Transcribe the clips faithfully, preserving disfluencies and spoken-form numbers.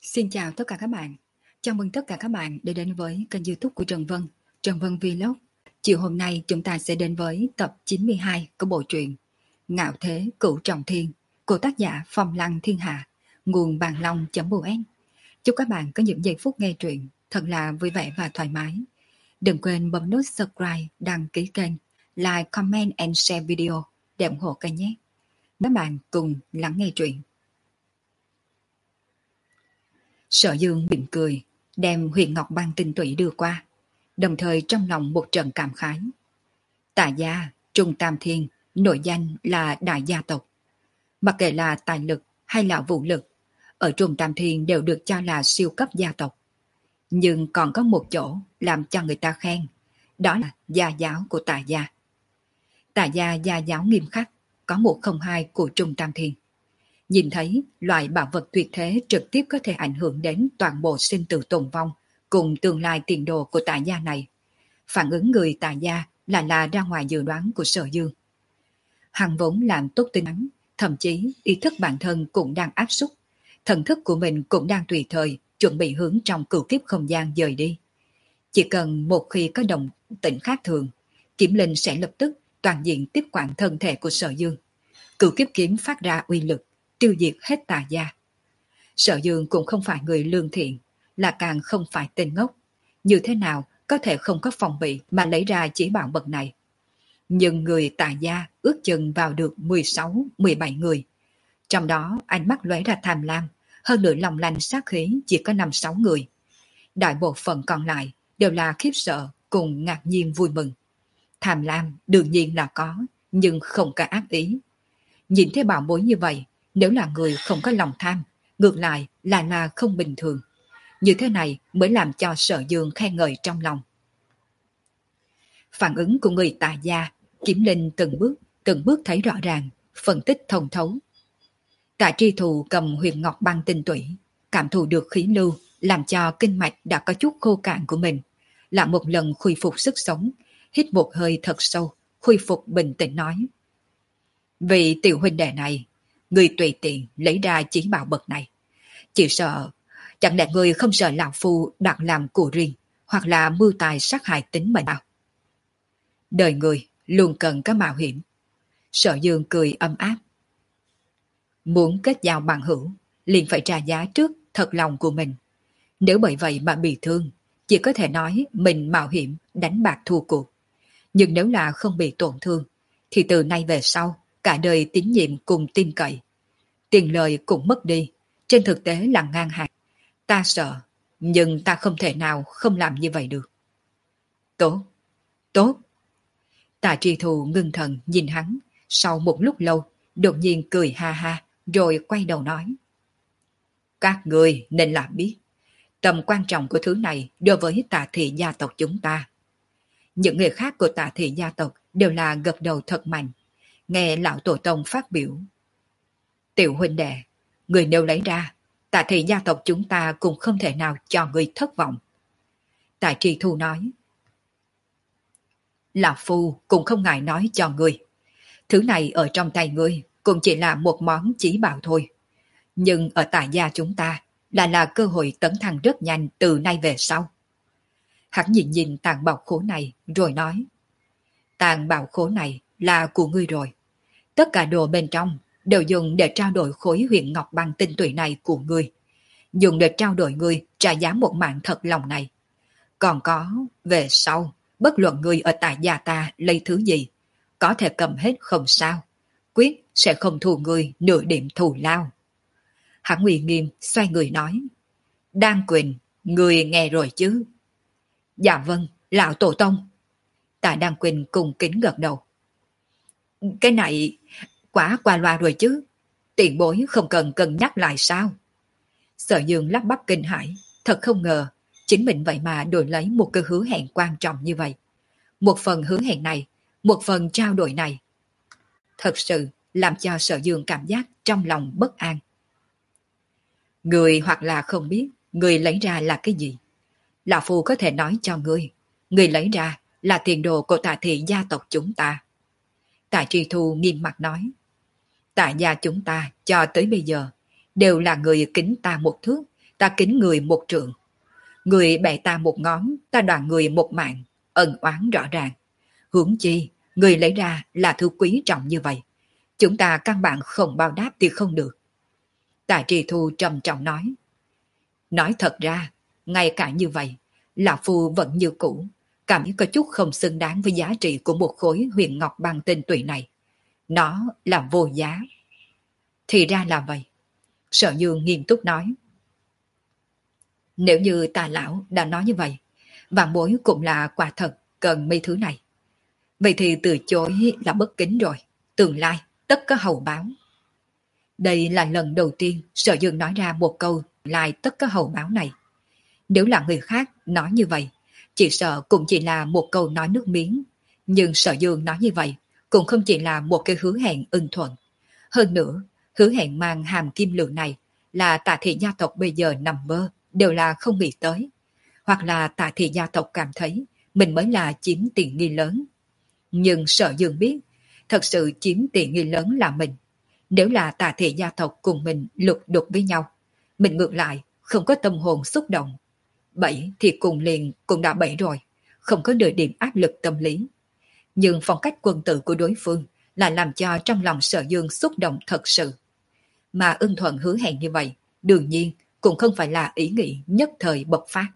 Xin chào tất cả các bạn. Chào mừng tất cả các bạn đã đến với kênh YouTube của Trần Vân, Trần Vân Vlog. Chiều hôm nay chúng ta sẽ đến với tập chín mươi hai của bộ truyện Ngạo Thế Cửu Trọng Thiên của tác giả Phong Lăng Thiên Hạ, nguồn bàn long.vn. Chúc các bạn có những giây phút nghe truyện thật là vui vẻ và thoải mái. Đừng quên bấm nút subscribe, đăng ký kênh, like, comment and share video để ủng hộ kênh nhé. Các bạn cùng lắng nghe truyện. Sở Dương mỉm cười, đem huyền ngọc băng tinh tụy đưa qua, đồng thời trong lòng một trận cảm khái. Tạ gia, Trung Tam Thiên, nổi danh là đại gia tộc. Mặc kệ là tài lực hay là vũ lực, ở Trung Tam Thiên đều được cho là siêu cấp gia tộc. Nhưng còn có một chỗ làm cho người ta khen, đó là gia giáo của Tạ gia. Tạ gia gia giáo nghiêm khắc, có một không hai của Trung Tam Thiên. Nhìn thấy loại bảo vật tuyệt thế trực tiếp có thể ảnh hưởng đến toàn bộ sinh tử tồn vong cùng tương lai tiền đồ của Tạ gia này. Phản ứng người Tạ gia là là ra ngoài dự đoán của Sở Dương. Hắn vốn làm tốt tính toán, thậm chí ý thức bản thân cũng đang áp suất, thần thức của mình cũng đang tùy thời chuẩn bị hướng trong cửu kiếp không gian dời đi. Chỉ cần một khi có động tĩnh khác thường, Kiếm Linh sẽ lập tức toàn diện tiếp quản thân thể của Sở Dương. Cửu kiếp kiếm phát ra uy lực, tiêu diệt hết Tạ gia. Sở Dương cũng không phải người lương thiện, là càng không phải tên ngốc. Như thế nào có thể không có phòng bị mà lấy ra chỉ bảo vật này. Nhưng người Tạ gia ước chừng vào được mười sáu mười bảy người. Trong đó ánh mắt lóe ra tham lam, hơn nữa lòng lanh sát khí chỉ có năm sáu người. Đại bộ phận còn lại đều là khiếp sợ cùng ngạc nhiên vui mừng. Tham lam đương nhiên là có, nhưng không có ác ý. Nhìn thấy bảo bối như vậy, nếu là người không có lòng tham, ngược lại là là không bình thường. Như thế này mới làm cho Sở Dương khen ngợi trong lòng. Phản ứng của người Tạ gia, Kiếm Linh từng bước, từng bước thấy rõ ràng, phân tích thông thấu. Tạ Tri Thù cầm huyền ngọc băng tinh tủy, cảm thụ được khí lưu, làm cho kinh mạch đã có chút khô cạn của mình, là một lần khôi phục sức sống, hít một hơi thật sâu, khôi phục bình tĩnh nói. Vì tiểu huynh đệ này, người tùy tiện lấy ra chỉ bảo bậc này. Chỉ sợ, chẳng lẽ người không sợ lão phu đặt làm của riêng, hoặc là mưu tài sát hại tính mệnh nào? Đời người luôn cần có mạo hiểm. Sở Dương cười âm áp. Muốn kết giao bằng hữu, liền phải trả giá trước thật lòng của mình. Nếu bởi vậy mà bị thương, chỉ có thể nói mình mạo hiểm đánh bạc thua cuộc. Nhưng nếu là không bị tổn thương, thì từ nay về sau, cả đời tín nhiệm cùng tin cậy. Tiền lời cũng mất đi, trên thực tế là ngang hàng. Ta sợ, nhưng ta không thể nào không làm như vậy được. Tốt, tốt. Tạ Tri Thù ngưng thần nhìn hắn, sau một lúc lâu, đột nhiên cười ha ha, rồi quay đầu nói. Các người nên là biết, tầm quan trọng của thứ này đối với Tạ thị gia tộc chúng ta. Những người khác của Tạ thị gia tộc đều là gật đầu thật mạnh, nghe lão tổ tông phát biểu. Tiểu huynh đệ, người nếu lấy ra, Tạ thị gia tộc chúng ta cũng không thể nào cho người thất vọng. Tạ Tri Thu nói. Lão phu cũng không ngại nói cho người. Thứ này ở trong tay ngươi cũng chỉ là một món chỉ bảo thôi. Nhưng ở Tạ gia chúng ta là là cơ hội tấn thăng rất nhanh từ nay về sau. Hắn nhìn nhìn tàn bảo khố này rồi nói. Tàn bảo khố này là của ngươi rồi. Tất cả đồ bên trong đều dùng để trao đổi khối huyền ngọc băng tinh tụy này của ngươi. Dùng để trao đổi ngươi trả giá một mạng thật lòng này. Còn có, về sau, bất luận ngươi ở Tạ gia ta lấy thứ gì, có thể cầm hết không sao. Quyết sẽ không thù ngươi nửa điểm thù lao. Hắn uy nghiêm xoay người nói. Đan Quỳnh, ngươi nghe rồi chứ? Dạ vâng, lão tổ tông. Tạ Đan Quỳnh cùng kính gật đầu. Cái này quá qua loa rồi chứ. Tiền bối không cần cân nhắc lại sao? Sở Dương lắp bắp kinh hãi, thật không ngờ chính mình vậy mà đổi lấy một cái hứa hẹn quan trọng như vậy. Một phần hứa hẹn này, một phần trao đổi này. Thật sự làm cho Sở Dương cảm giác trong lòng bất an. Người hoặc là không biết người lấy ra là cái gì. Lão phu có thể nói cho ngươi, người lấy ra là tiền đồ của Tạ thị gia tộc chúng ta. Tạ Tri Thu nghiêm mặt nói. Tạ gia chúng ta cho tới bây giờ đều là người kính ta một thước, ta kính người một trượng. Người bẻ ta một ngón, ta đoạn người một mạng, ân oán rõ ràng. Huống chi, người lấy ra là thứ quý trọng như vậy. Chúng ta căn bản không báo đáp thì không được. Tạ Trì Thu trầm trọng nói. Nói thật ra, ngay cả như vậy, Lão Phu vẫn như cũ, cảm thấy có chút không xứng đáng với giá trị của một khối huyền ngọc băng tinh tụy này. Nó là vô giá. Thì ra là vậy. Sở Dương nghiêm túc nói. Nếu như Tà Lão đã nói như vậy, vạn bối cũng là quả thật cần mấy thứ này. Vậy thì từ chối là bất kính rồi. Tương lai, tất có hậu báo. Đây là lần đầu tiên Sở Dương nói ra một câu lại tất có hậu báo này. Nếu là người khác nói như vậy, chỉ sợ cũng chỉ là một câu nói nước miếng. Nhưng Sở Dương nói như vậy, cũng không chỉ là một cái hứa hẹn ưng thuận. Hơn nữa, hứa hẹn mang hàm kim lượng này là Tạ thị gia tộc bây giờ nằm mơ, đều là không nghĩ tới. Hoặc là Tạ thị gia tộc cảm thấy mình mới là chiếm tiện nghi lớn. Nhưng Sở Dương biết, thật sự chiếm tiện nghi lớn là mình. Nếu là Tạ thị gia tộc cùng mình lục đục với nhau, mình ngược lại không có tâm hồn xúc động. Bẫy thì cùng liền cũng đã bẫy rồi, không có nửa điểm áp lực tâm lý. Nhưng phong cách quân tử của đối phương là làm cho trong lòng Sở Dương xúc động thật sự. Mà ưng thuận hứa hẹn như vậy, đương nhiên cũng không phải là ý nghĩ nhất thời bộc phát.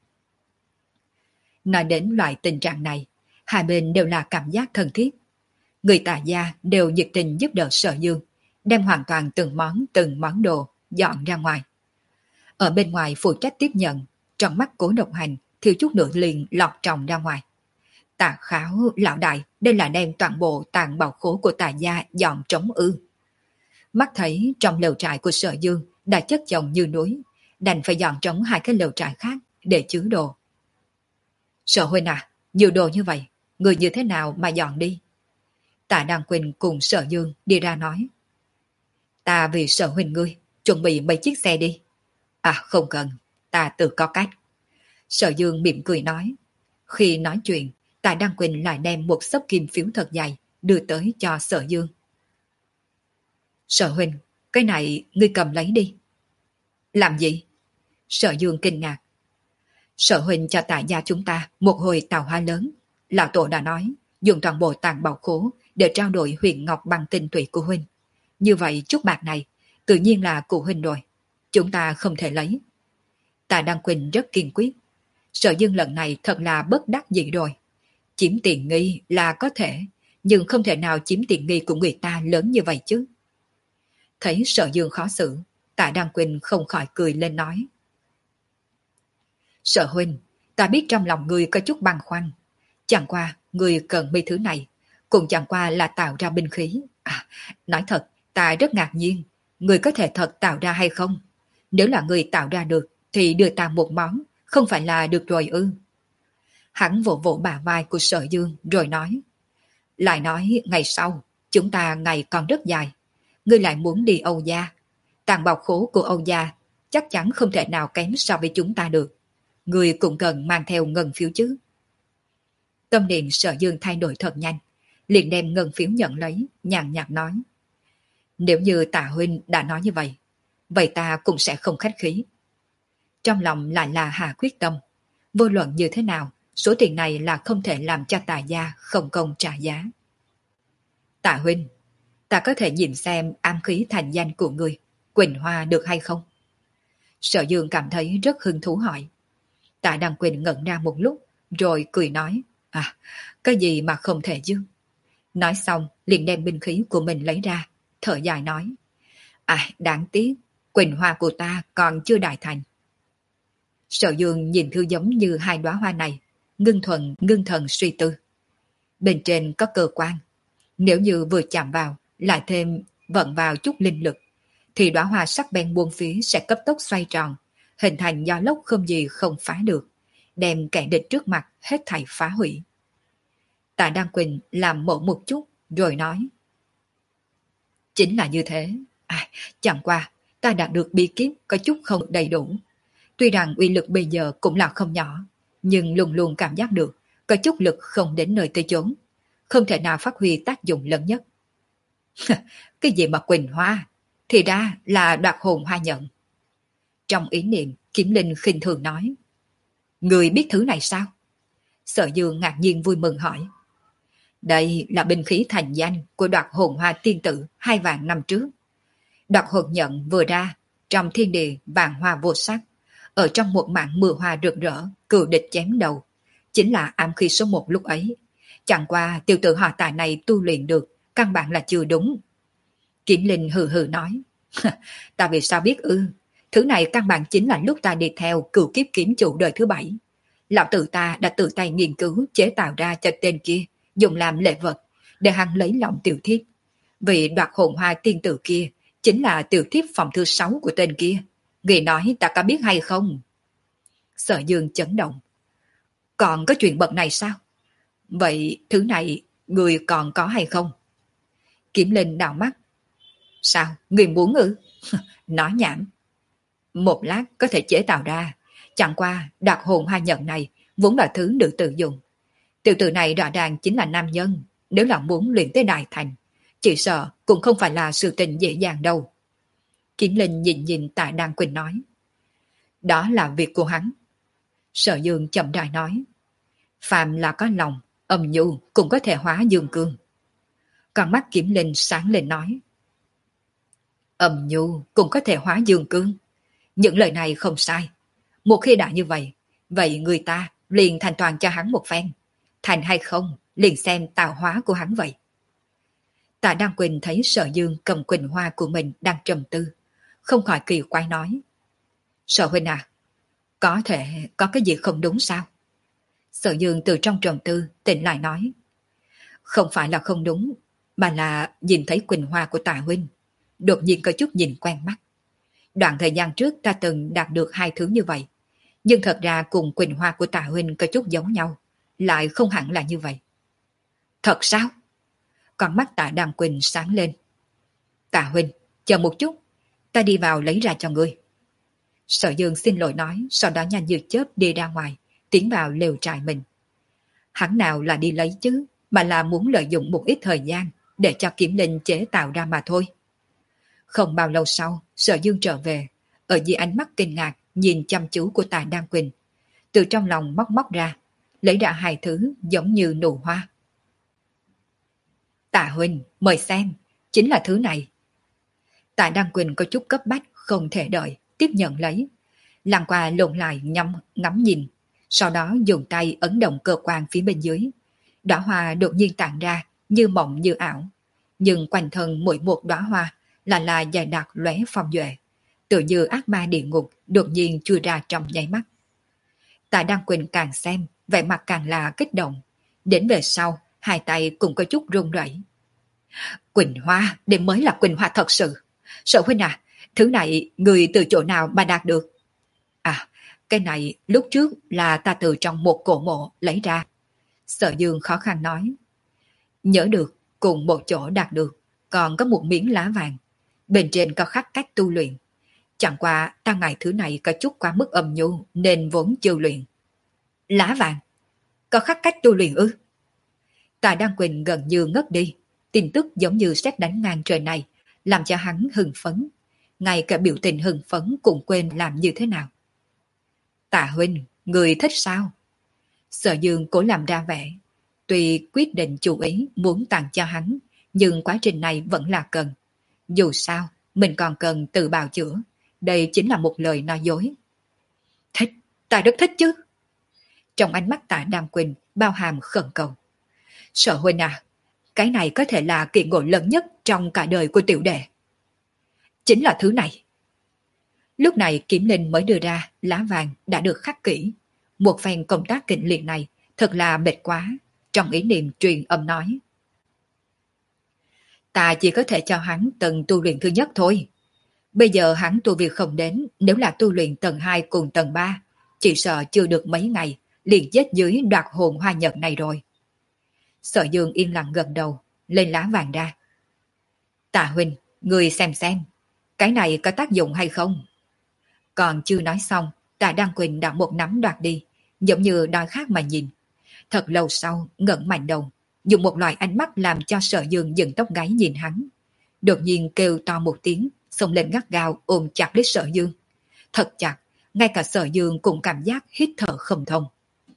Nói đến loại tình trạng này, hai bên đều là cảm giác thân thiết. Người Tạ gia đều nhiệt tình giúp đỡ Sở Dương, đem hoàn toàn từng món từng món đồ dọn ra ngoài. Ở bên ngoài phụ trách tiếp nhận, trong mắt Cố Độc Hành thiếu chút nữa liền lọt tròng ra ngoài. Tạ Kháo lão đại, đây là đem toàn bộ tàn bảo khố của Tạ gia dọn trống ư? Mắt thấy trong lều trại của Sở Dương đã chất chồng như núi, đành phải dọn trống hai cái lều trại khác để chứa đồ. Sở huynh à, nhiều đồ như vậy, người như thế nào mà dọn đi? Tạ Đăng Quỳnh cùng Sở Dương đi ra nói. Ta vì Sở huynh ngươi, chuẩn bị mấy chiếc xe đi. À không cần, ta tự có cách. Sở Dương mỉm cười nói. Khi nói chuyện, Tạ Đăng Quỳnh lại đem một xấp kim phiếu thật dày đưa tới cho Sở Dương. Sở huynh, cái này ngươi cầm lấy đi. Làm gì? Sở Dương kinh ngạc. Sở huynh cho Tạ gia chúng ta một hồi tàu hoa lớn. Lão tổ đã nói, dùng toàn bộ tàn bảo khố để trao đổi huyền ngọc bằng tinh tụy của huynh. Như vậy chút bạc này, tự nhiên là của huynh rồi. Chúng ta không thể lấy. Tạ Đăng Quỳnh rất kiên quyết. Sở Dương lần này thật là bất đắc dĩ rồi. Chiếm tiền nghi là có thể, nhưng không thể nào chiếm tiền nghi của người ta lớn như vậy chứ. Thấy Sở Dương khó xử, Tạ Đăng Quỳnh không khỏi cười lên nói. Sở huynh, ta biết trong lòng ngươi có chút băn khoăn. Chẳng qua, ngươi cần mấy thứ này, cũng chẳng qua là tạo ra binh khí. À, nói thật, ta rất ngạc nhiên, ngươi có thể thật tạo ra hay không? Nếu là ngươi tạo ra được, thì đưa ta một món, không phải là được rồi ư? Hắn vỗ vỗ bả vai của Sở Dương rồi nói. Lại nói ngày sau, chúng ta ngày còn rất dài. Ngươi lại muốn đi Âu Gia. Tàn bào khố của Âu Gia chắc chắn không thể nào kém so với chúng ta được. Ngươi cũng cần mang theo ngân phiếu chứ. Tâm niệm Sở Dương thay đổi thật nhanh, liền đem ngân phiếu nhận lấy, nhàn nhạt nói. Nếu như Tạ huynh đã nói như vậy, vậy ta cũng sẽ không khách khí. Trong lòng lại là hạ quyết tâm, vô luận như thế nào, số tiền này là không thể làm cho Tạ gia không công trả giá. Tạ huynh, ta có thể nhìn xem ám khí thành danh của người, Quỳnh Hoa được hay không? Sở Dương cảm thấy rất hứng thú hỏi. Tạ Đăng Quỳnh ngẩn ra một lúc, rồi cười nói, à, cái gì mà không thể chứ? Nói xong, liền đem binh khí của mình lấy ra, thở dài nói, à, đáng tiếc, Quỳnh Hoa của ta còn chưa đại thành. Sở Dương nhìn thứ giống như hai đóa hoa này, ngưng thuần ngưng thần suy tư. Bên trên có cơ quan, nếu như vừa chạm vào, lại thêm vận vào chút linh lực, thì đóa hoa sắc bén buông phía sẽ cấp tốc xoay tròn, hình thành gió lốc không gì không phá được, đem kẻ địch trước mặt hết thảy phá hủy. Tạ Đăng Quỳnh làm mộ một chút, rồi nói. Chính là như thế. À, chẳng qua, ta đạt được bí kíp có chút không đầy đủ. Tuy rằng uy lực bây giờ cũng là không nhỏ, nhưng luôn luôn cảm giác được có chút lực không đến nơi tới chốn, không thể nào phát huy tác dụng lớn nhất. Cái gì mà Quỳnh Hoa, thì ra là đoạt hồn hoa nhận. Trong ý niệm, Kiếm Linh khinh thường nói. Người biết thứ này sao? Sở Dương ngạc nhiên vui mừng hỏi. Đây là binh khí thành danh của đoạt hồn hoa tiên tử hai vạn năm trước. Đoạt hồn nhận vừa ra, trong thiên địa vàng hoa vô sắc, ở trong một mảng mưa hoa rực rỡ, cừu địch chém đầu, chính là ám khí số một lúc ấy. Chẳng qua tiểu tử họ Tạ này tu luyện được, căn bản là chưa đúng. Kiếm Linh hừ hừ nói. Ta vì sao biết ư? Thứ này căn bản chính là lúc ta đi theo cửu kiếp kiếm chủ đời thứ bảy. Lão tử ta đã tự tay nghiên cứu chế tạo ra cho tên kia, dùng làm lễ vật, để hắn lấy lòng tiểu thiếp. Vì đoạt hồn hoa tiên tử kia, chính là tiểu thiếp phòng thứ sáu của tên kia. Người nói ta có biết hay không? Sở Dương chấn động. Còn có chuyện bậc này sao? Vậy thứ này người còn có hay không? Kiếm Linh đảo mắt. Sao? Người muốn ư? Nói nhảm. Một lát có thể chế tạo ra. Chẳng qua đoạt hồn hoa nhận này vốn là thứ nữ tự dùng. Tiểu tử này rõ ràng chính là nam nhân. Nếu là muốn luyện tới đại thành, chỉ sợ cũng không phải là sự tình dễ dàng đâu. Kiếm Linh nhìn nhìn Tạ Đan Quỳnh nói. Đó là việc của hắn. Sở Dương chậm rãi nói. Phàm là có lòng, âm nhu cũng có thể hóa dương cương. Con mắt Kiếm Linh sáng lên nói. Âm nhu cũng có thể hóa dương cương. Những lời này không sai. Một khi đã như vậy, vậy người ta liền thành toàn cho hắn một phen. Thành hay không, liền xem tạo hóa của hắn vậy. Tạ Đan Quỳnh thấy Sở Dương cầm quỳnh hoa của mình đang trầm tư, không khỏi kỳ quái nói. Sở huynh à, có thể có cái gì không đúng sao? Sở Dương từ trong trầm tư tỉnh lại nói. Không phải là không đúng, mà là nhìn thấy quỳnh hoa của Tạ huynh, đột nhiên có chút nhìn quen mắt. Đoạn thời gian trước ta từng đạt được hai thứ như vậy, nhưng thật ra cùng quỳnh hoa của Tạ huynh có chút giống nhau, lại không hẳn là như vậy. Thật sao? Con mắt Tạ Đan Quỳnh sáng lên. Tạ huynh, chờ một chút, ta đi vào lấy ra cho ngươi. Sở Dương xin lỗi nói, sau đó nhanh như chớp đi ra ngoài, tiến vào lều trại mình. Hắn nào là đi lấy chứ, mà là muốn lợi dụng một ít thời gian để cho Kiếm Linh chế tạo ra mà thôi. Không bao lâu sau, Sở Dương trở về, ở dưới ánh mắt kinh ngạc nhìn chăm chú của Tạ Đan Quỳnh, từ trong lòng móc móc ra, lấy ra hai thứ giống như nụ hoa. Tạ huynh, mời xem, chính là thứ này. Tạ Đan Quỳnh có chút cấp bách, không thể đợi, tiếp nhận lấy. Lăn qua lộn lại nhắm, ngắm nhìn, sau đó dùng tay ấn động cơ quan phía bên dưới. Đóa hoa đột nhiên tản ra, như mộng như ảo. Nhưng quanh thân mỗi một đóa hoa là là dài đặc lóe phong duệ, tự như ác ma địa ngục đột nhiên chui ra trong nháy mắt. Tạ Đan Quỳnh càng xem, vẻ mặt càng là kích động. Đến về sau, hai tay cũng có chút run rẩy. Quỳnh hoa, đây mới là quỳnh hoa thật sự. Sở huynh à, thứ này người từ chỗ nào mà đạt được? À, cái này lúc trước là ta từ trong một cổ mộ lấy ra. Sở Dương khó khăn nói. Nhớ được, cùng một chỗ đạt được, còn có một miếng lá vàng. Bên trên có khắc cách tu luyện. Chẳng qua ta ngại thứ này có chút quá mức âm nhu nên vốn chưa luyện. Lá vàng? Có khắc cách tu luyện ư? Tạ Đan Quỳnh gần như ngất đi. Tin tức giống như sét đánh ngang trời này, làm cho hắn hưng phấn. Ngay cả biểu tình hưng phấn cũng quên làm như thế nào. Tạ huynh, người thích sao? Sở Dương cố làm ra vẻ. Tuy quyết định chủ ý muốn tặng cho hắn, nhưng quá trình này vẫn là cần. Dù sao, mình còn cần tự bào chữa. Đây chính là một lời nói dối. Thích, ta rất thích chứ. Trong ánh mắt Tạ Đan Quỳnh bao hàm khẩn cầu. Sở huynh à, cái này có thể là kỳ ngộ lớn nhất trong cả đời của tiểu đệ. Chính là thứ này. Lúc này Kiếm Linh mới đưa ra lá vàng đã được khắc kỹ. Một phen công tác kịch liệt này thật là mệt quá. Trong ý niệm truyền âm nói. Ta chỉ có thể cho hắn tầng tu luyện thứ nhất thôi. Bây giờ hắn tu việc không đến, nếu là tu luyện tầng hai cùng tầng ba, chỉ sợ chưa được mấy ngày, liền chết dưới đoạt hồn hoa nhật này rồi. Sở Dương yên lặng gật đầu, lên lá vàng ra. Tạ huynh, người xem xem, cái này có tác dụng hay không? Còn chưa nói xong, Tạ Đan Quỳnh đã một nắm đoạt đi, giống như đói khát mà nhìn. Thật lâu sau, ngẩng mạnh đầu, dùng một loại ánh mắt làm cho Sở Dương dựng tóc gáy nhìn hắn. Đột nhiên kêu to một tiếng, xông lên gắt gao ôm chặt lấy Sở Dương. thật chặt, ngay cả Sở Dương cũng cảm giác hít thở không thông.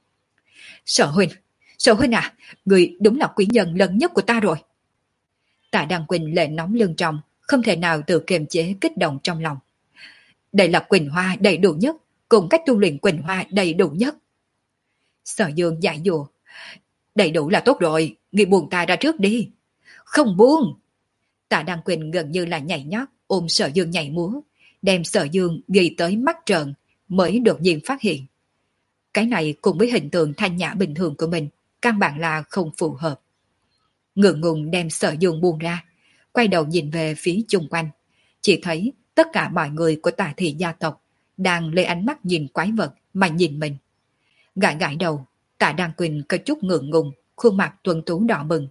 Sở huynh, Sở huynh à, người đúng là quý nhân lớn nhất của ta rồi. Tạ Đăng Quỳnh lệ nóng lưng trong, không thể nào tự kiềm chế kích động trong lòng. Đây là Quỳnh Hoa đầy đủ nhất, cùng cách tu luyện Quỳnh Hoa đầy đủ nhất. Sở Dương giải dùa. Đầy đủ là tốt rồi, người buông ta ra trước đi. Không buông. Tạ Đăng Quỳnh gần như là nhảy nhót, ôm Sở Dương nhảy múa, đem Sở Dương ghi tới mắt trợn, mới đột nhiên phát hiện. Cái này cùng với hình tượng thanh nhã bình thường của mình, căn bản là không phù hợp. Ngượng ngùng đem Sở Dương buông ra, quay đầu nhìn về phía chung quanh, chỉ thấy tất cả mọi người của Tà Thị gia tộc đang lấy ánh mắt nhìn quái vật mà nhìn mình. Gãi gãi đầu, Tạ Đăng Quỳnh có chút ngượng ngùng, khuôn mặt tuấn tú đỏ bừng.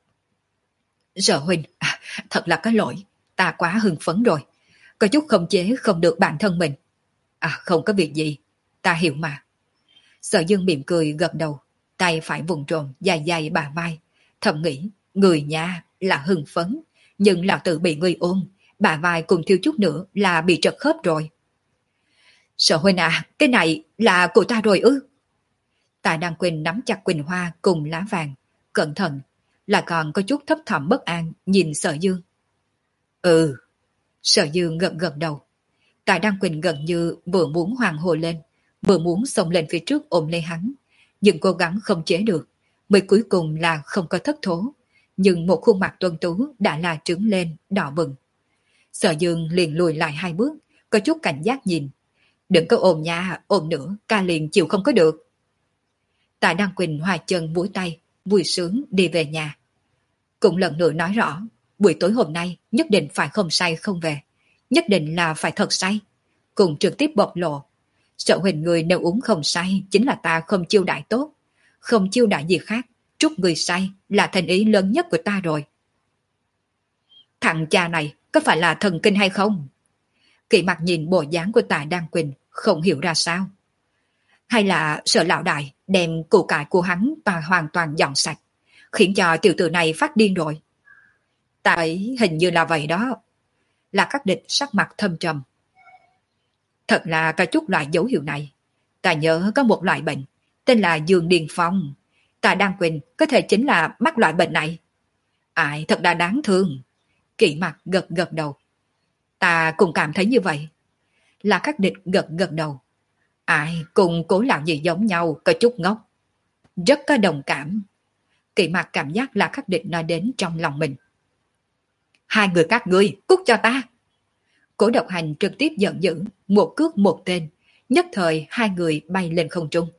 Sở huynh, à, thật là có lỗi, ta quá hưng phấn rồi, có chút không chế không được bản thân mình. À không có việc gì, ta hiểu mà. Sở Dương mỉm cười gật đầu, tay phải vùng trộm dài dài bà vai, thầm nghĩ, người nhà là hưng phấn, nhưng lão tử bị người ôm, bà vai cùng thiếu chút nữa là bị trật khớp rồi. Sở huynh à, cái này là của ta rồi ư? Tạ Đăng Quỳnh nắm chặt Quỳnh Hoa cùng lá vàng, cẩn thận, là còn có chút thấp thỏm bất an nhìn Sở Dương. Ừ, Sở Dương gật gật đầu. Tạ Đăng Quỳnh gần như vừa muốn hoàng hồ lên, vừa muốn xông lên phía trước ôm lấy hắn, nhưng cố gắng không chế được, mới cuối cùng là không có thất thố, nhưng một khuôn mặt tuấn tú đã là trứng lên, đỏ bừng. Sở Dương liền lùi lại hai bước, có chút cảnh giác nhìn. Đừng có ôm nha, ôm nữa, ca liền chịu không có được. Tạ Đăng Quỳnh hòa chân múa tay, vui sướng đi về nhà. Cũng lần nữa nói rõ, buổi tối hôm nay nhất định phải không say không về, nhất định là phải thật say. Cùng trực tiếp bộc lộ, Sở huynh người nếu uống không say chính là ta không chiêu đại tốt, không chiêu đại gì khác, chúc người say là thành ý lớn nhất của ta rồi. Thằng cha này có phải là thần kinh hay không? Kỵ mặt nhìn bộ dáng của Tạ Đăng Quỳnh không hiểu ra sao. Hay là Sở lão đại đem củ cải của hắn và hoàn toàn dọn sạch, khiến cho tiểu tử này phát điên rồi. Tại hình như là vậy đó. Là các địch sắc mặt thâm trầm. Thật là có chút loại dấu hiệu này. Ta nhớ có một loại bệnh, tên là Dương Điên Phong. Tạ Đăng Quỳnh có thể chính là mắc loại bệnh này. Ai thật là đáng thương. Kỵ mặt gật gật đầu. Ta cũng cảm thấy như vậy. Là các địch gật gật đầu. Ai cùng Cố lão gì giống nhau, có chút ngốc. Rất có đồng cảm. Kỵ mặt cảm giác là các địch nói đến trong lòng mình. Hai người các ngươi, cút cho ta. Cố Độc Hành trực tiếp giận dữ, một cước một tên, nhất thời hai người bay lên không trung.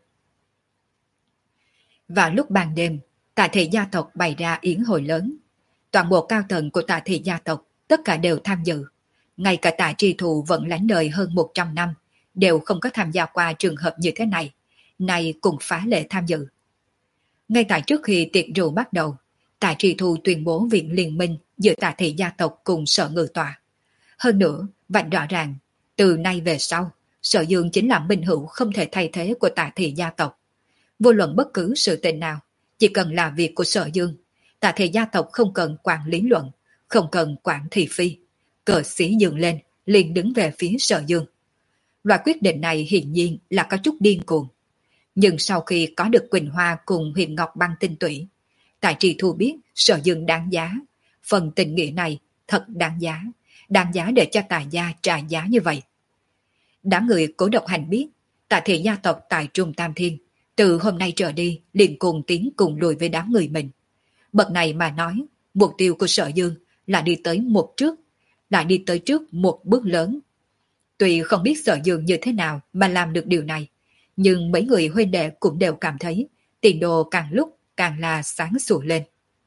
Vào lúc ban đêm, Tạ Thị gia tộc bày ra yến hội lớn. Toàn bộ cao tầng của Tạ Thị gia tộc tất cả đều tham dự. Ngay cả Tạ Tri Thù vẫn lãnh đời hơn một trăm năm, đều không có tham gia qua trường hợp như thế này, nay cùng phá lệ tham dự. Ngay tại trước khi tiệc rượu bắt đầu, Tạ Tri Thù tuyên bố việc liên minh giữa Tạ Thị gia tộc cùng Sở Ngự Tọa. Hơn nữa, vạch rõ ràng, từ nay về sau, Sở Dương chính là minh hữu không thể thay thế của Tạ Thị gia tộc. Vô luận bất cứ sự tình nào, chỉ cần là việc của Sở Dương, Tạ Thị gia tộc không cần quản lý luận, không cần quản thị phi. Cờ xí dương lên, liền đứng về phía Sở Dương. Loại quyết định này hiển nhiên là có chút điên cuồng. Nhưng sau khi có được Quỳnh Hoa cùng Huyền Ngọc Băng tinh tủy, Tạ Tri Thu biết Sở Dương đáng giá. Phần tình nghĩa này thật đáng giá, đáng giá để cho Tạ gia trả giá như vậy. Đám người Cố Độc Hành biết, Tạ Thị gia tộc tại Trung Tam Thiên, từ hôm nay trở đi liền cùng tiến cùng lùi với đám người mình. Bậc này mà nói, mục tiêu của Sở Dương là đi tới một trước, lại đi tới trước một bước lớn. Tuy không biết Sở Dương như thế nào mà làm được điều này, nhưng mấy người huynh đệ cũng đều cảm thấy tiền đồ càng lúc càng là sáng sủa lên.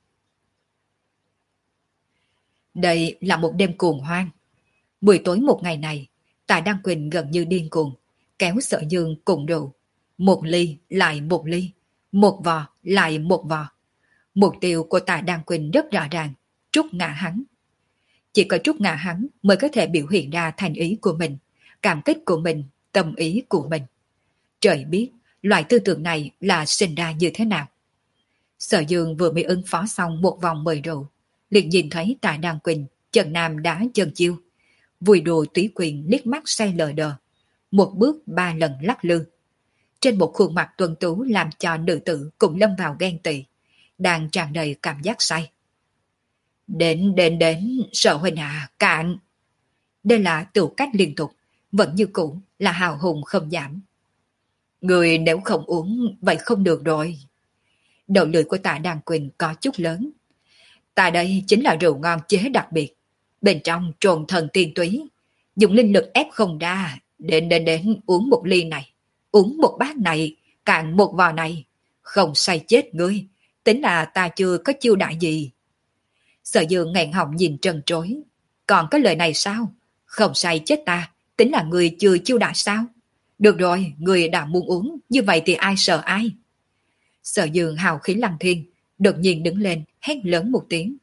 Đây là một đêm cuồng hoang. Buổi tối một ngày này, Tạ Đăng Quỳnh gần như điên cuồng, kéo Sở Dương cùng rượu. Một ly lại một ly, một vò lại một vò. Mục tiêu của Tạ Đăng Quỳnh rất rõ ràng, trút ngã hắn. Chỉ có trút ngã hắn mới có thể biểu hiện ra thành ý của mình, cảm kích của mình, tâm ý của mình. Trời biết, loại tư tưởng này là sinh ra như thế nào. Sở Dương vừa mới ứng phó xong một vòng mời rượu, liền nhìn thấy Tạ Đăng Quỳnh, chân nam đá chân chiêu. Vùi đồ túy quyền liếc mắt say lờ đờ, một bước ba lần lắc lư. Trên một khuôn mặt tuấn tú làm cho nữ tử cũng lâm vào ghen tị, đang tràn đầy cảm giác say. Đến đến đến, Sở huynh à, cạn. Đây là tiểu cách liên tục, vẫn như cũ là hào hùng không giảm. Người nếu không uống, vậy không được rồi. Đầu lưỡi của Tạ Đan Quỳnh có chút lớn. Ta đây chính là rượu ngon chế đặc biệt. Bên trong trồn thần tiên túy, dùng linh lực ép không ra. Đến đến đến uống một ly này, uống một bát này, cạn một vò này. Không say chết ngươi, tính là ta chưa có chiêu đại gì. Sở Dương nghẹn họng nhìn trần trối. Còn có lời này sao? Không say chết ta, tính là người chưa chiêu đại sao? Được rồi, người đã muốn uống, như vậy thì ai sợ ai? Sở Dương hào khí lăng thiên, đột nhiên đứng lên, hét lớn một tiếng.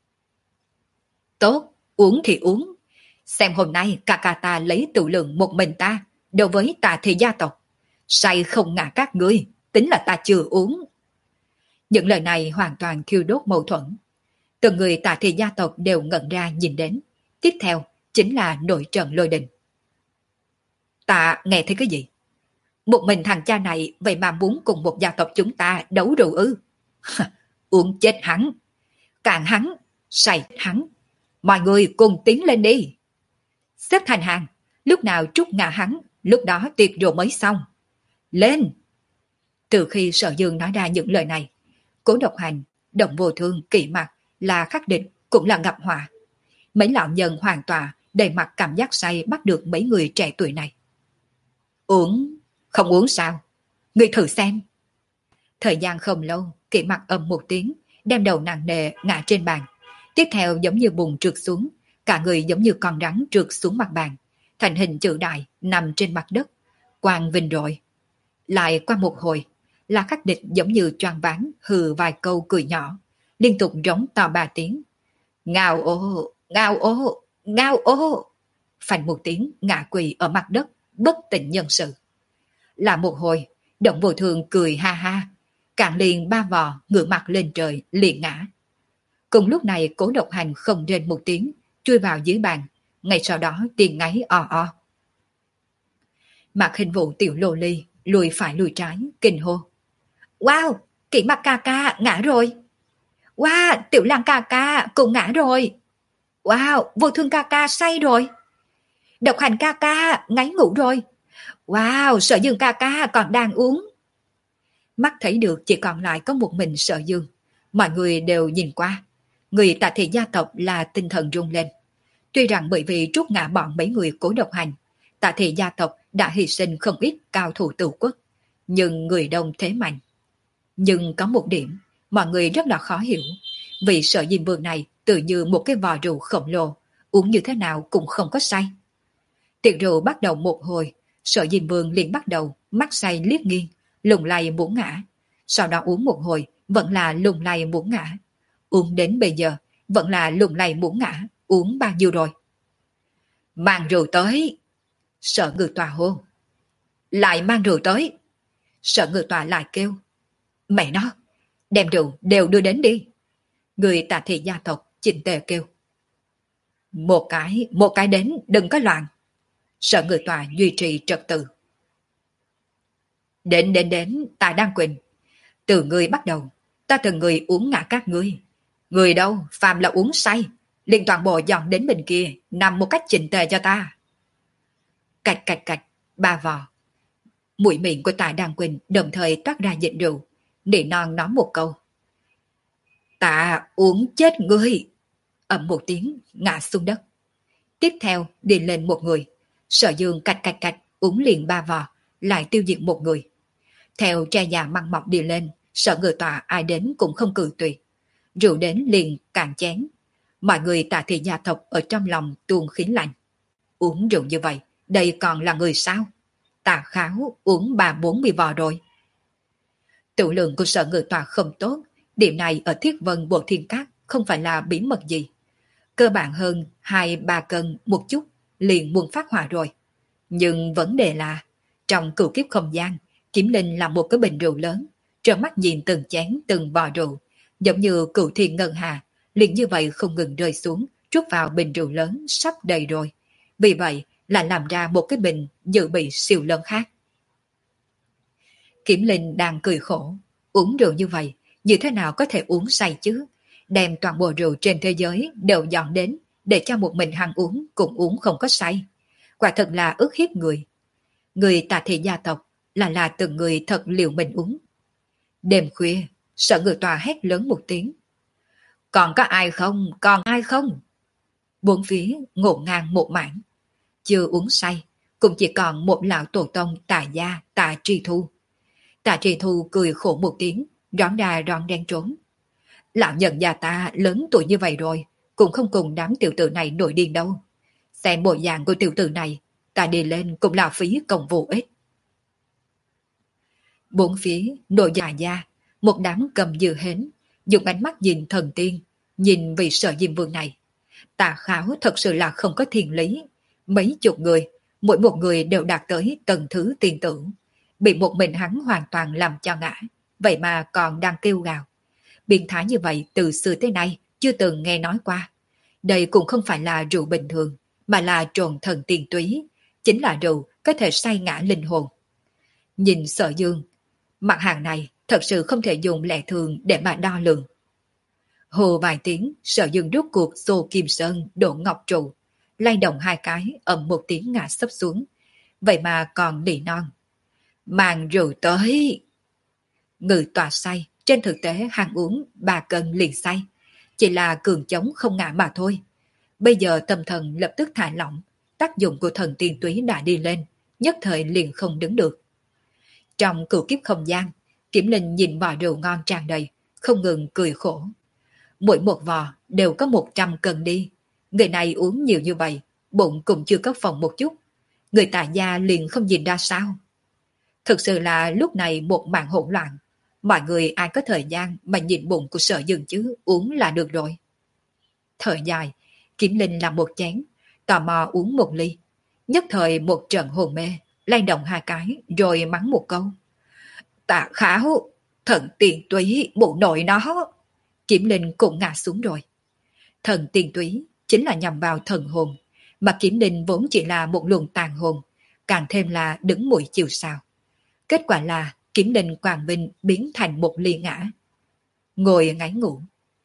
Tốt, uống thì uống. Xem hôm nay ca ca ta lấy tự lượng một mình ta, đối với Tạ thị gia tộc. Say không ngã các ngươi, tính là ta chưa uống. Những lời này hoàn toàn thiêu đốt mâu thuẫn. Từng người Tạ thị gia tộc đều ngẩn ra nhìn đến. Tiếp theo chính là nội trận lôi đình. Ta nghe thấy cái gì? Một mình thằng cha này vậy mà muốn cùng một gia tộc chúng ta đấu rượu ư? Uống chết hắn, cạn hắn, say hắn. Mọi người cùng tiến lên đi. Xếp thành hàng, lúc nào trút ngã hắn, lúc đó tiệc rượu mới xong. Lên! Từ khi Sở Dương nói ra những lời này, Cố Độc Hành, Động Vô Thương, Kỵ Mặc là khắc định cũng là gặp họa. Mấy lão nhân hoàn tọa đầy mặt cảm giác say bắt được mấy người trẻ tuổi này. Uống, không uống sao? Người thử xem. Thời gian không lâu, Kỵ Mặc ầm một tiếng, đem đầu nặng nề ngã trên bàn. Tiếp theo giống như bùn trượt xuống, cả người giống như con rắn trượt xuống mặt bàn, thành hình chữ đại nằm trên mặt đất. Quang vinh rồi. Lại qua một hồi, là khắc địch giống như choáng váng hừ vài câu cười nhỏ, liên tục rống to ba tiếng. Ngao ô, ngao ô, ngao ô. Phành một tiếng ngã quỳ ở mặt đất, bất tỉnh nhân sự. Là một hồi, Động Vô Thường cười ha ha, cạn liền ba vò ngửa mặt lên trời liền ngã. Cùng lúc này Cố Độc Hành không rên một tiếng, chui vào dưới bàn, ngay sau đó tiếng ngáy o o. Mạc Hình Vũ tiểu lô ly lùi phải lùi trái, kinh hô. Wow, Kỷ Mặc ca ca ngã rồi. Wow, Tiểu Lăng ca ca cũng ngã rồi. Wow, Vô Thương ca ca say rồi. Độc Hành ca ca ngáy ngủ rồi. Wow, Sở Dương ca ca còn đang uống. Mắt thấy được chỉ còn lại có một mình Sở Dương. Mọi người đều nhìn qua. Người Tạ thị gia tộc là tinh thần rung lên. Tuy rằng bởi vì trút ngã bọn mấy người Cố Độc Hành, Tạ thị gia tộc đã hy sinh không ít cao thủ tử quốc, nhưng người đông thế mạnh. Nhưng có một điểm, mọi người rất là khó hiểu. Vì Sở Diêm Vương này tự như một cái vò rượu khổng lồ, uống như thế nào cũng không có say. Tiệc rượu bắt đầu một hồi, Sở Diêm Vương liền bắt đầu mắt say liếc nghiêng, lùng lay muốn ngã. Sau đó uống một hồi, vẫn là lùng lay muốn ngã. Uống đến bây giờ, vẫn là lùng lay muốn ngã. Uống bao nhiêu rồi? Mang rượu tới. Sở Ngự Tòa hô. Lại mang rượu tới. Sở Ngự Tòa lại kêu. Mẹ nó, đem rượu đều đưa đến đi. Người Tạ thị gia tộc chỉnh tề kêu. Một cái, một cái đến, đừng có loạn. Sở Ngự Tòa duy trì trật tự. Đến đến đến, ta đang quên. Từ người bắt đầu, ta từng người uống ngã các ngươi. Người đâu, phàm là uống say, liền toàn bộ dọn đến bên kia, nằm một cách chỉnh tề cho ta. Cạch cạch cạch, ba vò. Mũi miệng của Tạ Đan Quỳnh đồng thời toát ra dịch rượu, nỉ non nói một câu. Ta uống chết ngươi. Ầm một tiếng, ngã xuống đất. Tiếp theo, đi lên một người. Sở Dương cạch cạch cạch, uống liền ba vò, lại tiêu diệt một người. Theo tre già măng mọc đi lên, Sở Ngự Tòa ai đến cũng không cự tuyệt. Rượu đến liền cạn chén. Mọi người Tạ thị gia tộc ở trong lòng tuôn khí lạnh. Uống rượu như vậy, đây còn là người sao? Tà Kháo uống ba bốn mươi vò rồi. Tự lượng của Sở Ngự Tòa không tốt, điểm này ở Thiết Vân Bộ Thiên Các không phải là bí mật gì. Cơ bản hơn hai ba cân một chút liền muốn phát hỏa rồi. Nhưng vấn đề là trong cửu kiếp không gian, Kiếm Linh là một cái bình rượu lớn, trợn mắt nhìn từng chén từng vò rượu, giống như cửu thiên ngân hà, liền như vậy không ngừng rơi xuống, trút vào bình rượu lớn sắp đầy rồi. Vì vậy lại làm ra một cái bình dự bị siêu lớn khác. Kiểm Linh đang cười khổ, uống rượu như vậy, như thế nào có thể uống say chứ? Đem toàn bộ rượu trên thế giới đều dọn đến, để cho một mình hắn uống cũng uống không có say. Quả thật là ức hiếp người. Người Tà Thị gia tộc là là từng người thật liều mình uống. Đêm khuya, Sở Ngự Tòa hét lớn một tiếng. Còn có ai không? Còn ai không? Bốn phía ngổn ngang một mảng. Chưa uống say, cũng chỉ còn một lão tổ tông Tà Gia, Tà Tri Thu. Tà Tri Thu cười khổ một tiếng, rón ra rón đen trốn. Lão nhân già ta lớn tuổi như vậy rồi, cũng không cùng đám tiểu tử này nổi điên đâu. Xem bộ dạng của tiểu tử này, ta đi lên cũng là phí công vô ích. Bốn phía nội già gia, một đám cầm dư hến, dùng ánh mắt nhìn thần tiên, nhìn vị Sở Diêm Vương này. Tà Khảo thật sự là không có thiên lý. Mấy chục người, mỗi một người đều đạt tới tầng thứ tiền tưởng. Bị một mình hắn hoàn toàn làm cho ngã, vậy mà còn đang kêu gào. Biến thái như vậy từ xưa tới nay chưa từng nghe nói qua. Đây cũng không phải là rượu bình thường, mà là trồn thần tiền túy, chính là rượu có thể say ngã linh hồn. Nhìn Sở Dương, mặt hàng này thật sự không thể dùng lẽ thường để mà đo lường. Hồ vài tiếng, Sở Dương rút cuộc xô Kim Sơn đổ ngọc trụ, lay động hai cái, ầm một tiếng ngã sấp xuống. Vậy mà còn nỉ non. Mang rượu tới. Ngự tòa say, trên thực tế hàng uống ba cân liền say. Chỉ là cường chống không ngã mà thôi. Bây giờ tâm thần lập tức thả lỏng, tác dụng của thần tiên túy đã đi lên, nhất thời liền không đứng được. Trong cửu kiếp không gian, Kiểm Linh nhìn vò rượu ngon tràn đầy, không ngừng cười khổ. Mỗi một vò đều có một trăm cân đi. Người này uống nhiều như vậy, bụng cũng chưa có phòng một chút. Người Tà Gia liền không nhìn ra sao. Thực sự là lúc này một màn hỗn loạn. Mọi người ai có thời gian mà nhìn bụng của Sở Dương chứ, uống là được rồi. Thời dài, Kiểm Linh làm một chén, tò mò uống một ly. Nhất thời một trận hồn mê, lay động hai cái, rồi mắng một câu. Tạ Khảo, thần tiền túy bộ nội nó. Kiểm Linh cũng ngã xuống rồi. Thần tiền túy chính là nhằm vào thần hồn, mà Kiểm Linh vốn chỉ là một luồng tàn hồn, càng thêm là đứng mũi chiều sao. Kết quả là Kiểm Linh quang minh biến thành một ly ngã. Ngồi ngáy ngủ.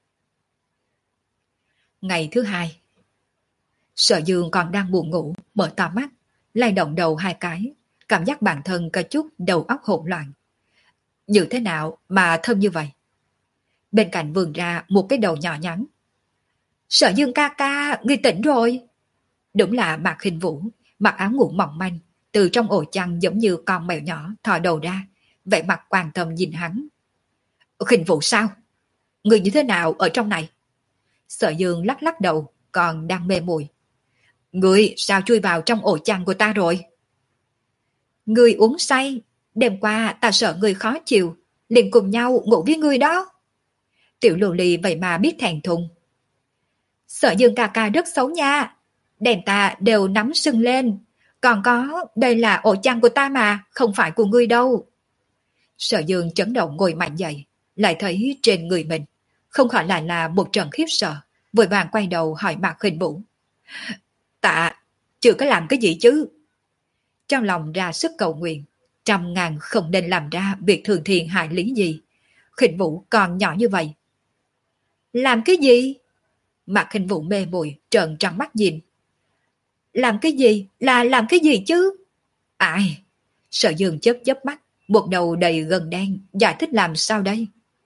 Ngày thứ hai, Sở Dương còn đang buồn ngủ, mở to mắt, lay động đầu hai cái, cảm giác bản thân có chút đầu óc hỗn loạn. Như thế nào mà thơm như vậy? Bên cạnh vườn ra một cái đầu nhỏ nhắn. Sở Dương ca ca, ngươi tỉnh rồi. Đúng là Mạc Hình Vũ, mặc áo ngủ mỏng manh, từ trong ổ chăn giống như con mèo nhỏ thò đầu ra, vẻ mặt quan tâm nhìn hắn. Hình Vũ sao? Người như thế nào ở trong này? Sở Dương lắc lắc đầu, còn đang mê muội. Người sao chui vào trong ổ chăn của ta rồi? Người uống say, đêm qua ta sợ người khó chịu, liền cùng nhau ngủ với người đó. Tiểu lù lì vậy mà biết thẹn thùng. Sở Dương ca ca rất xấu nha, đèn ta đều nắm sưng lên. Còn có, đây là ổ chăn của ta mà, không phải của ngươi đâu. Sở Dương chấn động ngồi mạnh dậy, lại thấy trên người mình, không khỏi lại là một trận khiếp sợ, vội vàng quay đầu hỏi Mạc Hình Vũ. Tạ, chưa có làm cái gì chứ? Trong lòng ra sức cầu nguyện, trăm ngàn không nên làm ra việc thường thiện hại lý gì. Hình Vũ còn nhỏ như vậy. Làm cái gì? Mạc Hình Vũ mê muội trợn trắng mắt nhìn. Làm cái gì? Là làm cái gì chứ? Ai? Sở Dương chớp chớp mắt, một đầu đầy gần đen, giải thích làm sao đây?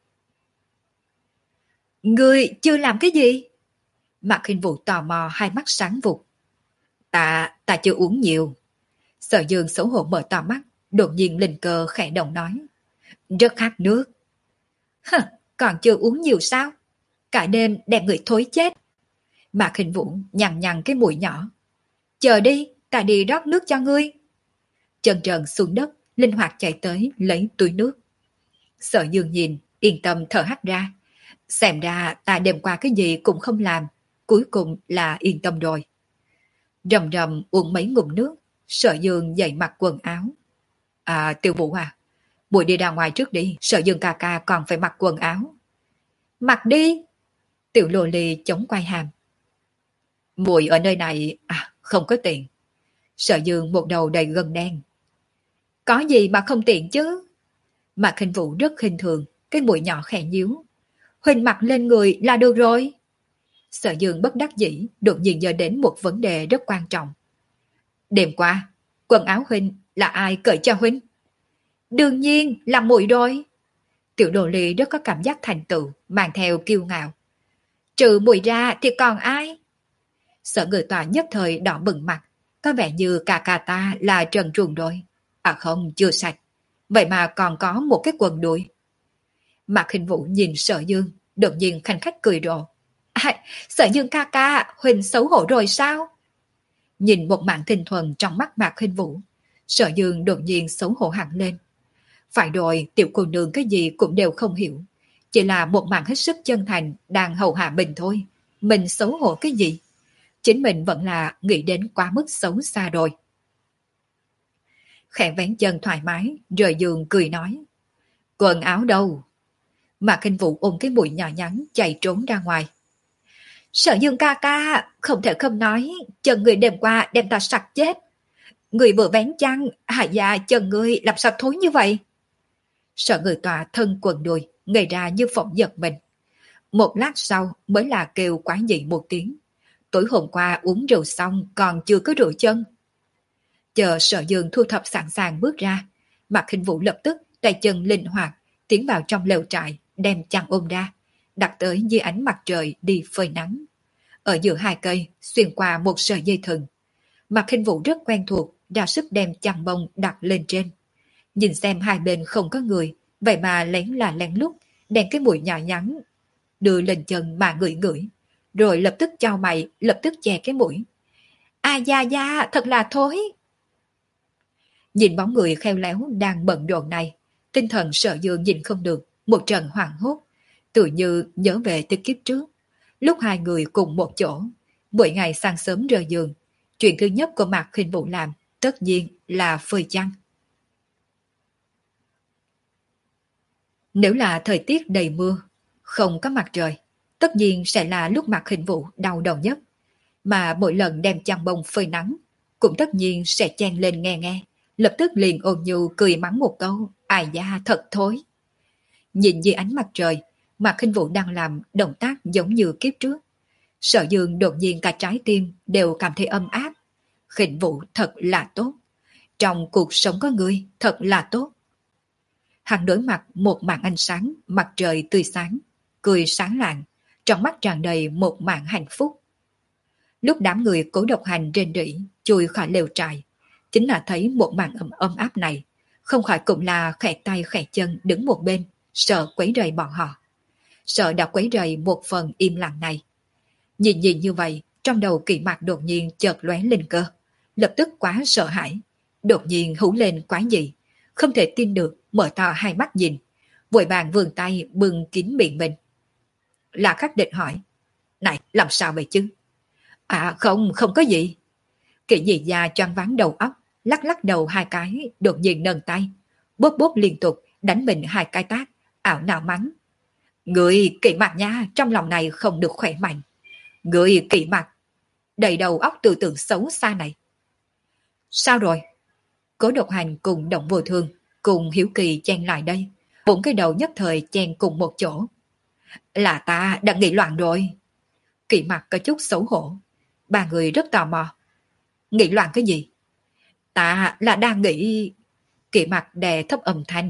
Ngươi chưa làm cái gì? Mạc Hình Vũ tò mò hai mắt sáng vụt. Ta, ta chưa uống nhiều. Sở Dương xấu hổ mở to mắt, đột nhiên linh cơ khẽ động nói. Rất khát nước. Hừ, còn chưa uống nhiều sao? Cả đêm đem người thối chết. Mạc Hình Vũ nhằn nhằn cái mũi nhỏ. Chờ đi, ta đi rót nước cho ngươi. Chân trần xuống đất, linh hoạt chạy tới lấy túi nước. Sở Dương nhìn, yên tâm thở hắt ra. Xem ra ta đêm qua cái gì cũng không làm, cuối cùng là yên tâm rồi. Rầm rầm uống mấy ngụm nước, Sở Dương dậy mặc quần áo. À, Tiêu Vũ à, muội đi ra ngoài trước đi, Sở Dương ca ca còn phải mặc quần áo. Mặc đi. Tiểu Lô Ly chống quay hàm. Muội ở nơi này, à, không có tiền. Sở Dương một đầu đầy gân đen. Có gì mà không tiện chứ? Mạc Khinh Vũ rất khinh thường, cái mũi nhỏ khẽ nhíu. Huynh mặc lên người là được rồi. Sở Dương bất đắc dĩ, đột nhiên nhớ đến một vấn đề rất quan trọng. Đêm qua, quần áo huynh là ai cởi cho huynh? Đương nhiên là muội rồi. Tiểu đồ ly rất có cảm giác thành tựu, mang theo kiêu ngạo. Trừ muội ra thì còn ai? Sở Người Tòa nhất thời đỏ bừng mặt, có vẻ như cả cả ta là trần truồng rồi. À không, chưa sạch. Vậy mà còn có một cái quần đùi. Mạc Khinh Vũ nhìn Sở Dương, đột nhiên khanh khách cười rộ. À, Sở Dương ca ca, huynh xấu hổ rồi sao? Nhìn một mảng tinh thuần trong mắt Mạc Khinh Vũ, Sở Dương đột nhiên xấu hổ hẳn lên. Phải rồi, tiểu cô nương cái gì cũng đều không hiểu. Chỉ là một mảng hết sức chân thành đang hầu hạ mình thôi. Mình xấu hổ cái gì? Chính mình vẫn là nghĩ đến quá mức xấu xa rồi. Khẽ vén chân thoải mái, rời giường cười nói. Quần áo đâu? Mạc Khinh Vũ ôm cái mũi nhỏ nhắn chạy trốn ra ngoài. Sở Dương ca ca, không thể không nói, chân người đêm qua đem ta sặc chết. Người vừa vén chăn, hại dạ chân người làm sao thối như vậy? Sở Người Tòa thân quần đùi, ngây ra như phỏng giật mình. Một lát sau mới là kêu quá dị một tiếng. Tối hôm qua uống rượu xong còn chưa có rửa chân. Chờ Sở Dương thu thập sẵn sàng bước ra, Mạc Khinh Vũ lập tức tay chân linh hoạt tiến vào trong lều trại, đem chăn ôm ra, đặt tới dưới ánh mặt trời đi phơi nắng. Ở giữa hai cây xuyên qua một sợi dây thừng. Mạc Khinh Vũ rất quen thuộc, ra sức đem chăn bông đặt lên trên. Nhìn xem hai bên không có người, vậy mà lén là lén lút đem cái mũi nhỏ nhắn đưa lên chân mà ngửi ngửi, rồi lập tức chau mày, lập tức che cái mũi. À da da, thật là thối. Nhìn bóng người khéo léo đang bận rộn này, tinh thần Sở Dương nhìn không được, một trận hoảng hốt, tự như nhớ về từ kiếp trước. Lúc hai người cùng một chỗ, mỗi ngày sáng sớm rời giường, chuyện thứ nhất của Mạc Khinh Vũ làm, tất nhiên là phơi chăn. Nếu là thời tiết đầy mưa, không có mặt trời, tất nhiên sẽ là lúc Mạc Khinh Vũ đau đầu nhất. Mà mỗi lần đem chăn bông phơi nắng, cũng tất nhiên sẽ chen lên nghe nghe, lập tức liền ôn nhu cười mắng một câu, ai da thật thối. Nhìn dưới ánh mặt trời, Mạc Khinh Vũ đang làm động tác giống như kiếp trước. Sở Dương đột nhiên cả trái tim đều cảm thấy ấm áp. Khinh Vũ thật là tốt. Trong cuộc sống có người thật là tốt. Hắn đối mặt một màn ánh sáng, mặt trời tươi sáng, cười sáng lạng, trong mắt tràn đầy một màn hạnh phúc. Lúc đám người Cố Độc Hành rên rỉ, chui khỏi lều trại, chính là thấy một màn ấm ấm áp này, không khỏi cũng là khẽ tay khẽ chân đứng một bên, sợ quấy rầy bọn họ. Sợ đã quấy rầy một phần im lặng này. Nhìn nhìn như vậy, trong đầu Kỷ Mạc đột nhiên chợt lóe lên cơ, lập tức quá sợ hãi, đột nhiên hú lên quá dị, không thể tin được, mở to hai mắt nhìn, vội vàng vươn tay bưng kín miệng mình. Là Khắc Địch hỏi, này làm sao vậy chứ? À không, không có gì. Kỷ Dị Gia choáng váng đầu óc, lắc lắc đầu hai cái, đột nhiên nâng tay, bóp bóp liên tục đánh mình hai cái tát, ảo não mắng. Người Kỷ Mạc nha, trong lòng này không được khỏe mạnh. Người Kỷ Mạc, đầy đầu óc tư tưởng xấu xa này. Sao rồi? Cố Độc Hành cùng Động Vô Thương, cùng Hiếu Kỳ chen lại đây, bốn cái đầu nhất thời chen cùng một chỗ. Là ta đã nghĩ loạn rồi. Kỷ Mạc có chút xấu hổ. Ba người rất tò mò. Nghĩ loạn cái gì? Ta là đang nghĩ... Kỷ Mạc đè thấp âm thanh.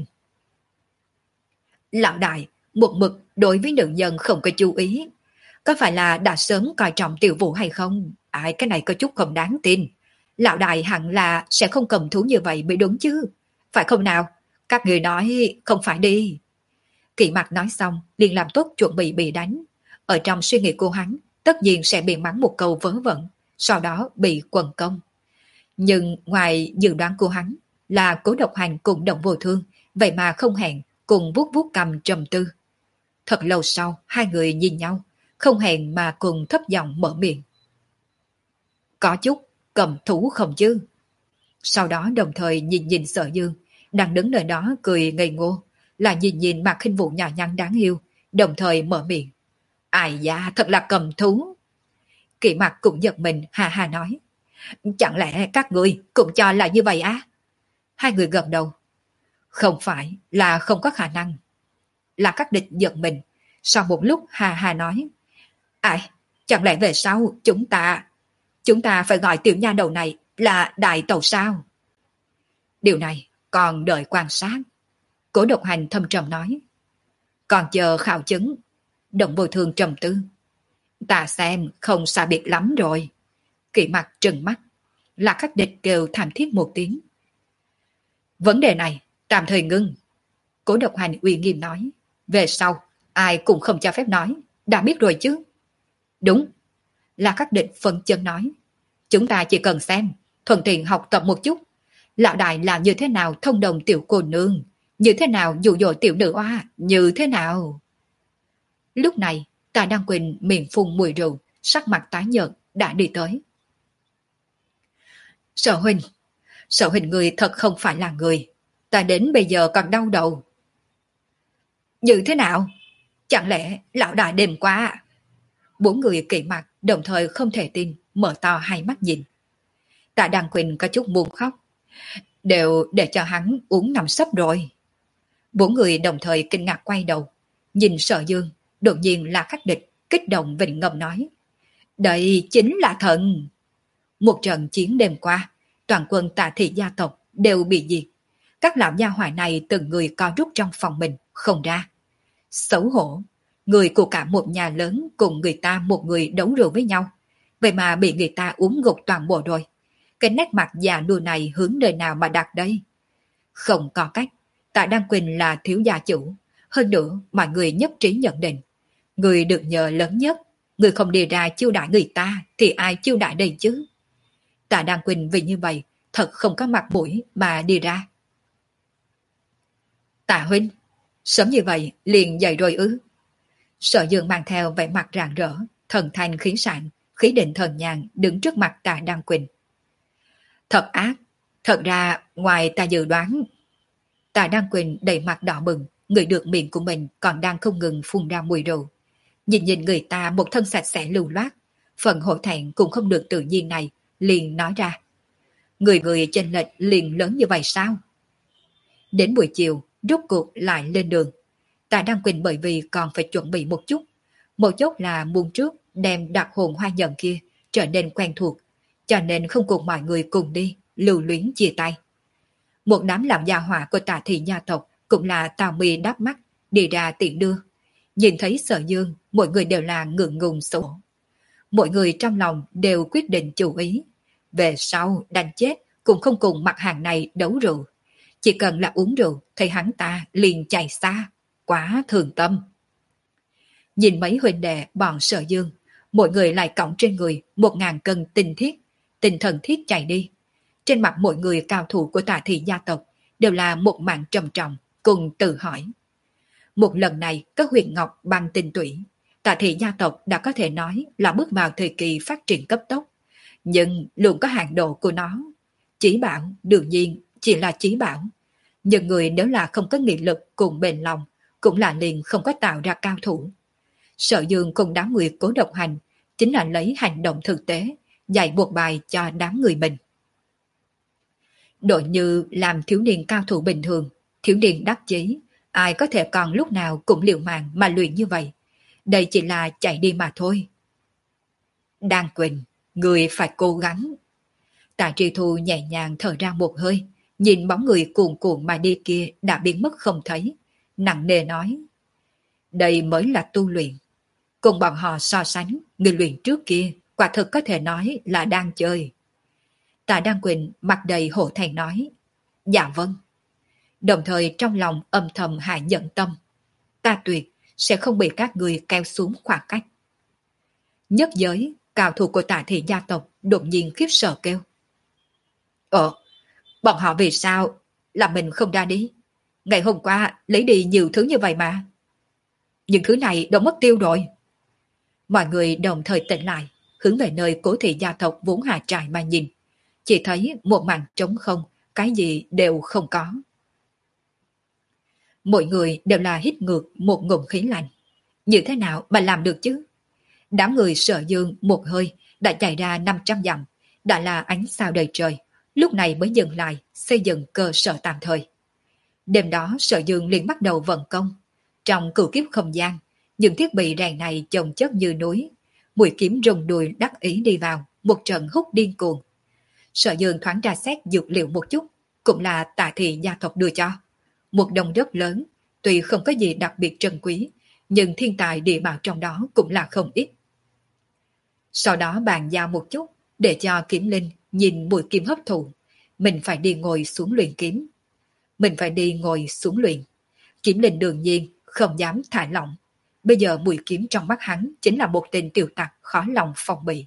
Lão đại, một mực đối với nữ nhân không có chú ý. Có phải là đã sớm coi trọng Tiểu Vũ hay không? Ai, cái này có chút không đáng tin. Lão đại hẳn là sẽ không cầm thú như vậy mới đúng chứ. Phải không nào? Các người nói không phải đi. Kỷ Mạc nói xong, liền làm tốt chuẩn bị bị đánh. Ở trong suy nghĩ của hắn, tất nhiên sẽ bị mắng một câu vớ vẩn, sau đó bị quần công. Nhưng ngoài dự đoán của hắn là Cố Độc Hành cùng Động Vô Thương, vậy mà không hẹn, cùng vuốt vuốt cầm trầm tư. Thật lâu sau, hai người nhìn nhau, không hẹn mà cùng thấp giọng mở miệng. Có chút cầm thú không chứ? Sau đó đồng thời nhìn nhìn Sở Dương, đang đứng nơi đó cười ngây ngô, là nhìn nhìn Mạc Khinh Vũ nhỏ nhắn đáng yêu, đồng thời mở miệng. Ai da, thật là cầm thú. Kỷ Mạc cũng giật mình, hà hà nói. Chẳng lẽ các người cũng cho là như vậy á? Hai người gật đầu. Không phải là không có khả năng. Là các địch giận mình. Sau một lúc hà hà nói. Ai, chẳng lẽ về sau chúng ta... Chúng ta phải gọi tiểu nha đầu này là đại tẩu sao? Điều này còn đợi quan sát. Cố Độc Hành thâm trầm nói. Còn chờ khảo chứng. Đồng Bồi Thường trầm tư. Ta xem không xa biệt lắm rồi. Kỵ mặt trừng mắt. Là các địch kêu thảm thiết một tiếng. Vấn đề này tạm thời ngưng. Cố Độc Hành uy nghiêm nói. Về sau ai cũng không cho phép nói. Đã biết rồi chứ? Đúng. Là các địch phân chân nói. Chúng ta chỉ cần xem, thuận tiện học tập một chút. Lão đại là như thế nào thông đồng tiểu cô nương, như thế nào dụ dỗ tiểu nữ oa, như thế nào. Lúc này, Tạ Đăng Quỳnh miệng phun mùi rượu, sắc mặt tái nhợt đã đi tới. Sở huynh, sở huynh người thật không phải là người, ta đến bây giờ còn đau đầu. Như thế nào? Chẳng lẽ lão đại đêm qua? Bốn người kỵ mặt đồng thời không thể tin, mở to hai mắt nhìn. Tạ Đăng Quỳnh có chút buồn khóc. Đều để cho hắn uống nằm sấp rồi. Bốn người đồng thời kinh ngạc quay đầu. Nhìn Sở Dương, đột nhiên là khắc địch, kích động vịnh ngầm nói. Đây chính là thần. Một trận chiến đêm qua, toàn quân Tạ thị gia tộc đều bị diệt. Các lão gia hỏa này từng người co rút trong phòng mình, không ra. Xấu hổ, người của cả một nhà lớn cùng người ta một người đấu rượu với nhau. Vậy mà bị người ta uống gục toàn bộ rồi. Cái nét mặt già nua này hướng nơi nào mà đặt đây? Không có cách. Tạ Đăng Quỳnh là thiếu gia chủ. Hơn nữa, mọi người nhất trí nhận định. Người được nhờ lớn nhất. Người không đi ra chiêu đãi người ta, thì ai chiêu đãi đây chứ? Tạ Đăng Quỳnh vì như vậy, thật không có mặt mũi mà đi ra. Tạ huynh, sớm như vậy liền dậy rồi ư? Sở Dương mang theo vẻ mặt rạng rỡ, thần thanh khí sảng, khí định thần nhàn đứng trước mặt Tạ Đăng Quỳnh. Thật ác, thật ra ngoài ta dự đoán. Tạ Đăng Quỳnh đầy mặt đỏ bừng, người được miệng của mình còn đang không ngừng phun ra mùi rượu. Nhìn nhìn người ta một thân sạch sẽ lưu loát, phần hổ thẹn cũng không được tự nhiên này, liền nói ra. Người người chênh lệch liền lớn như vậy sao? Đến buổi chiều, rốt cuộc lại lên đường. Tạ Đăng Quỳnh bởi vì còn phải chuẩn bị một chút. Một chút là muốn trước đem đặc hồn hoa nhận kia trở nên quen thuộc, cho nên không cùng mọi người cùng đi, lưu luyến chia tay. Một đám làm gia hỏa của Tạ thị gia tộc cũng là Tào Mi đáp mắt, đi ra tiện đưa. Nhìn thấy Sở Dương, mọi người đều là ngượng ngùng xấu hổ. Mọi người trong lòng đều quyết định chú ý. Về sau đánh chết cũng không cùng mặt hàng này đấu rượu. Chỉ cần là uống rượu thì hắn ta liền chạy xa, quá thường tâm. Nhìn mấy huynh đệ bọn Sở Dương, mỗi người lại cõng trên người một ngàn cân tinh thiết, tinh thần thiết chạy đi. Trên mặt mỗi người cao thủ của Tạ thị gia tộc đều là một màn trầm trọng, cùng tự hỏi. Một lần này các huyện ngọc bằng tinh tủy, Tạ thị gia tộc đã có thể nói là bước vào thời kỳ phát triển cấp tốc, nhưng luôn có hạn độ của nó. Chí bảo đương nhiên chỉ là chí bảo, nhưng người nếu là không có nghị lực cùng bền lòng, cũng là liền không có tạo ra cao thủ. Sở Dương cùng đám người Cố Độc Hành chính là lấy hành động thực tế dạy buộc bài cho đám người mình. Đội như làm thiếu niên cao thủ bình thường, thiếu niên đắc chí, ai có thể còn lúc nào cũng liều mạng mà luyện như vậy. Đây chỉ là chạy đi mà thôi. Đan Quỳnh, người phải cố gắng. Tạ Tri Thu nhẹ nhàng thở ra một hơi, nhìn bóng người cuồn cuộn mà đi kia đã biến mất không thấy, nặng nề nói. Đây mới là tu luyện. Cùng bọn họ so sánh, người luyện trước kia quả thực có thể nói là đang chơi. Tạ Đăng Quỳnh mặt đầy hổ thẹn nói. Dạ vâng. Đồng thời trong lòng âm thầm hạ nhận tâm. Ta tuyệt sẽ không bị các người kéo xuống khoảng cách. Nhất giới, cao thủ của Tạ thị gia tộc đột nhiên khiếp sợ kêu. Ờ, bọn họ vì sao là mình không ra đi? Ngày hôm qua lấy đi nhiều thứ như vậy mà. Những thứ này đã mất tiêu rồi. Mọi người đồng thời tỉnh lại, hướng về nơi Cố thị gia tộc vốn hạ trại mà nhìn. Chỉ thấy một màn trống không, cái gì đều không có. Mọi người đều là hít ngược một ngụm khí lạnh. Như thế nào mà làm được chứ? Đám người Sở Dương một hơi đã chạy ra năm trăm dặm, đã là ánh sao đầy trời, lúc này mới dừng lại xây dựng cơ sở tạm thời. Đêm đó Sở Dương liền bắt đầu vận công. Trong cửu kiếp không gian, những thiết bị rèn này chồng chất như núi, mũi kiếm rung đùi đắc ý đi vào, một trận hút điên cuồng. Sở Dương thoáng ra xét dược liệu một chút, cũng là Tạ Thị gia tộc đưa cho. Một đồng đất lớn, tuy không có gì đặc biệt trân quý, nhưng thiên tài địa bảo trong đó cũng là không ít. Sau đó bàn giao một chút, để cho Kiếm Linh nhìn mũi kiếm hấp thụ, mình phải đi ngồi xuống luyện kiếm. Mình phải đi ngồi xuống luyện. Kiếm Linh đương nhiên không dám thả lỏng. Bây giờ mũi kiếm trong mắt hắn chính là một tên tiểu tặc khó lòng phòng bị.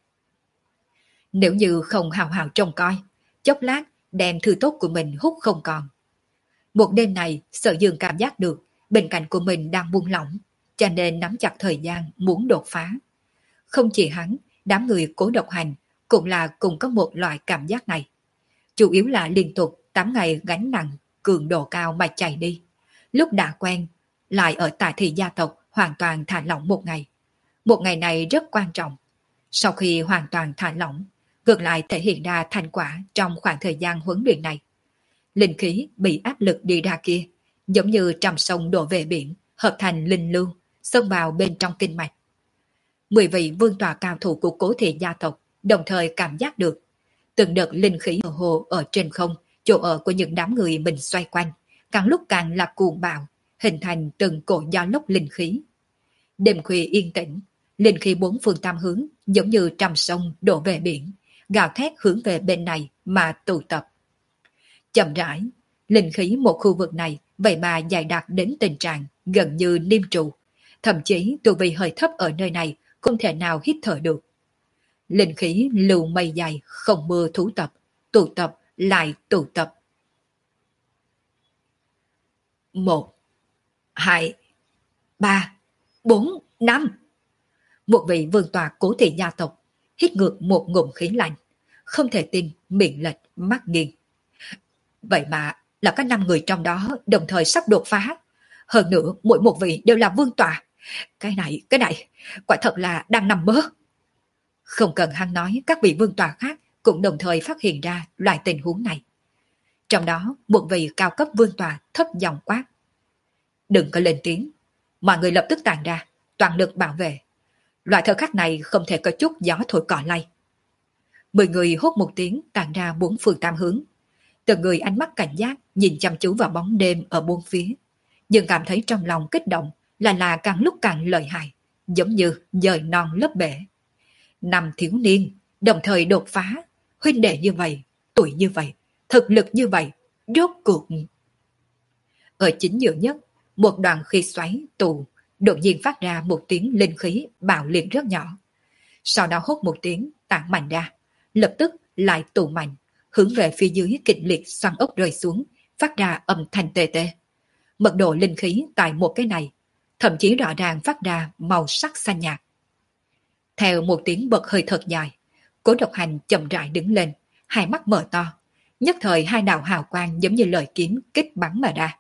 Nếu như không hào hào trông coi, chốc lát đem thư tốt của mình hút không còn. Một đêm này, Sở Dương cảm giác được bên cạnh của mình đang buông lỏng, cho nên nắm chặt thời gian muốn đột phá. Không chỉ hắn, đám người Cố Độc Hành cũng là cùng có một loại cảm giác này. Chủ yếu là liên tục tám ngày gánh nặng cường độ cao mà chạy đi. Lúc đã quen, lại ở Tạ Thị gia tộc hoàn toàn thả lỏng một ngày. Một ngày này rất quan trọng. Sau khi hoàn toàn thả lỏng, ngược lại thể hiện ra thành quả trong khoảng thời gian huấn luyện này. Linh khí bị áp lực đi ra kia, giống như trăm sông đổ về biển, hợp thành linh lưu, xông vào bên trong kinh mạch. Mười vị vương tọa cao thủ của Cố Thị gia tộc đồng thời cảm giác được từng đợt linh khí hồ hồ ở trên không, chỗ ở của những đám người mình xoay quanh, càng lúc càng là cuồng bạo, hình thành từng cổ gió lốc linh khí. Đêm khuya yên tĩnh, linh khí bốn phương tám hướng giống như trăm sông đổ về biển, gào thét hướng về bên này mà tụ tập. Chậm rãi, linh khí một khu vực này vậy mà dày đặc đến tình trạng gần như niêm trụ, thậm chí tu vi hơi thấp ở nơi này không thể nào hít thở được. Linh khí lưu mây dài không mưa thú tập, tụ tập lại tụ tập. Một, hai, ba, bốn, năm. Một vị vương tọa Cố Thị gia tộc hít ngược một ngụm khí lạnh, không thể tin, miệng lệch, mắt nghiêng. Vậy mà là các năm người trong đó đồng thời sắp đột phá. Hơn nữa mỗi một vị đều là vương tọa. Cái này, cái này, quả thật là đang nằm mơ. Không cần hắn nói, các vị vương tọa khác cũng đồng thời phát hiện ra loại tình huống này. Trong đó, một vị cao cấp vương tọa thấp giọng quát. Đừng có lên tiếng, mọi người lập tức tàn ra, toàn lực bảo vệ. Loại thời khắc này không thể có chút gió thổi cỏ lay. Mười người hốt một tiếng tàn ra bốn phương tám hướng. Từng người ánh mắt cảnh giác nhìn chăm chú vào bóng đêm ở bốn phía, nhưng cảm thấy trong lòng kích động là là càng lúc càng lợi hại, giống như dời non lấp bể. Năm thiếu niên đồng thời đột phá, huynh đệ như vậy, tuổi như vậy, thực lực như vậy, rốt cuộc. Ở chính giữa nhất, một đoàn khí xoáy tù đột nhiên phát ra một tiếng linh khí bạo liệt rất nhỏ. Sau đó hốt một tiếng tản mạnh ra, lập tức lại tụ mạnh, hướng về phía dưới kịch liệt xoắn ốc rơi xuống, phát ra âm thanh tê tê. Mật độ linh khí tại một cái này, thậm chí rõ ràng phát ra màu sắc xanh nhạt. Theo một tiếng bật hơi thật dài, Cố Độc Hành chậm rãi đứng lên, hai mắt mở to, nhất thời hai đạo hào quang giống như lời kiếm kích bắn mà ra.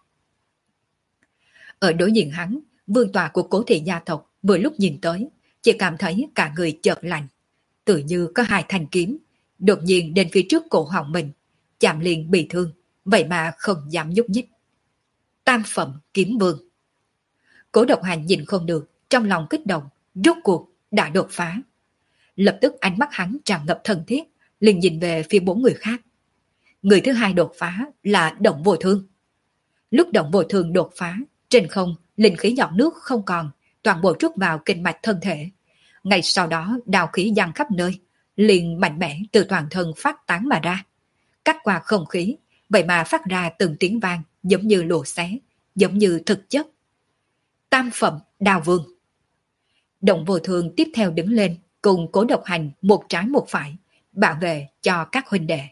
Ở đối diện hắn, vương tọa của Cố Thị gia tộc vừa lúc nhìn tới, chỉ cảm thấy cả người chợt lạnh, tự như có hai thanh kiếm đột nhiên đến phía trước cổ họng mình, chạm liền bị thương, vậy mà không dám nhúc nhích. Tam phẩm kiếm vương. Cố Độc Hành nhìn không được, trong lòng kích động, rốt cuộc đã đột phá. Lập tức ánh mắt hắn tràn ngập thân thiết, liền nhìn về phía bốn người khác. Người thứ hai đột phá là Động Vô Thương. Lúc Động Vô Thương đột phá, trên không linh khí giọt nước không còn, toàn bộ trút vào kinh mạch thân thể. Ngay sau đó đào khí giăng khắp nơi, liền mạnh mẽ từ toàn thân phát tán mà ra. Cắt qua không khí, vậy mà phát ra từng tiếng vang giống như lụa xé, giống như thực chất. Tam phẩm Đao Vương. Động Vô Thương tiếp theo đứng lên, cùng Cố Độc Hành một trái một phải, bảo vệ cho các huynh đệ.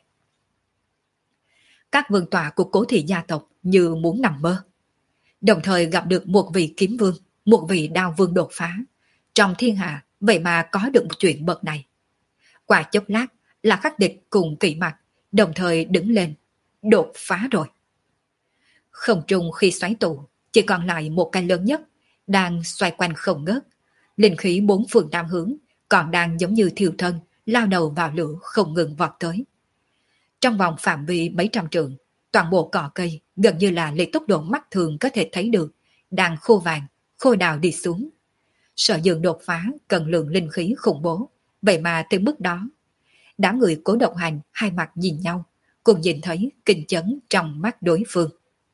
Các vương tọa của Cố Thị gia tộc như muốn nằm mơ. Đồng thời gặp được một vị kiếm vương, một vị đao vương đột phá. Trong thiên hạ, vậy mà có được một chuyện bậc này. Qua chốc lát là khắc địch cùng kỵ mặt, đồng thời đứng lên, đột phá rồi. Không trung khi xoáy tụ, chỉ còn lại một cái lớn nhất, đang xoay quanh không ngớt. Linh khí bốn phương tám hướng, còn đang giống như thiêu thân, lao đầu vào lửa không ngừng vọt tới. Trong vòng phạm vi mấy trăm trượng, toàn bộ cỏ cây gần như là lấy tốc độ mắt thường có thể thấy được, đang khô vàng, khô đào đi xuống. Sở Dương đột phá cần lượng linh khí khủng bố, vậy mà tới mức đó. Đám người Cố Độc Hành hai mặt nhìn nhau, cùng nhìn thấy kinh chấn trong mắt đối phương.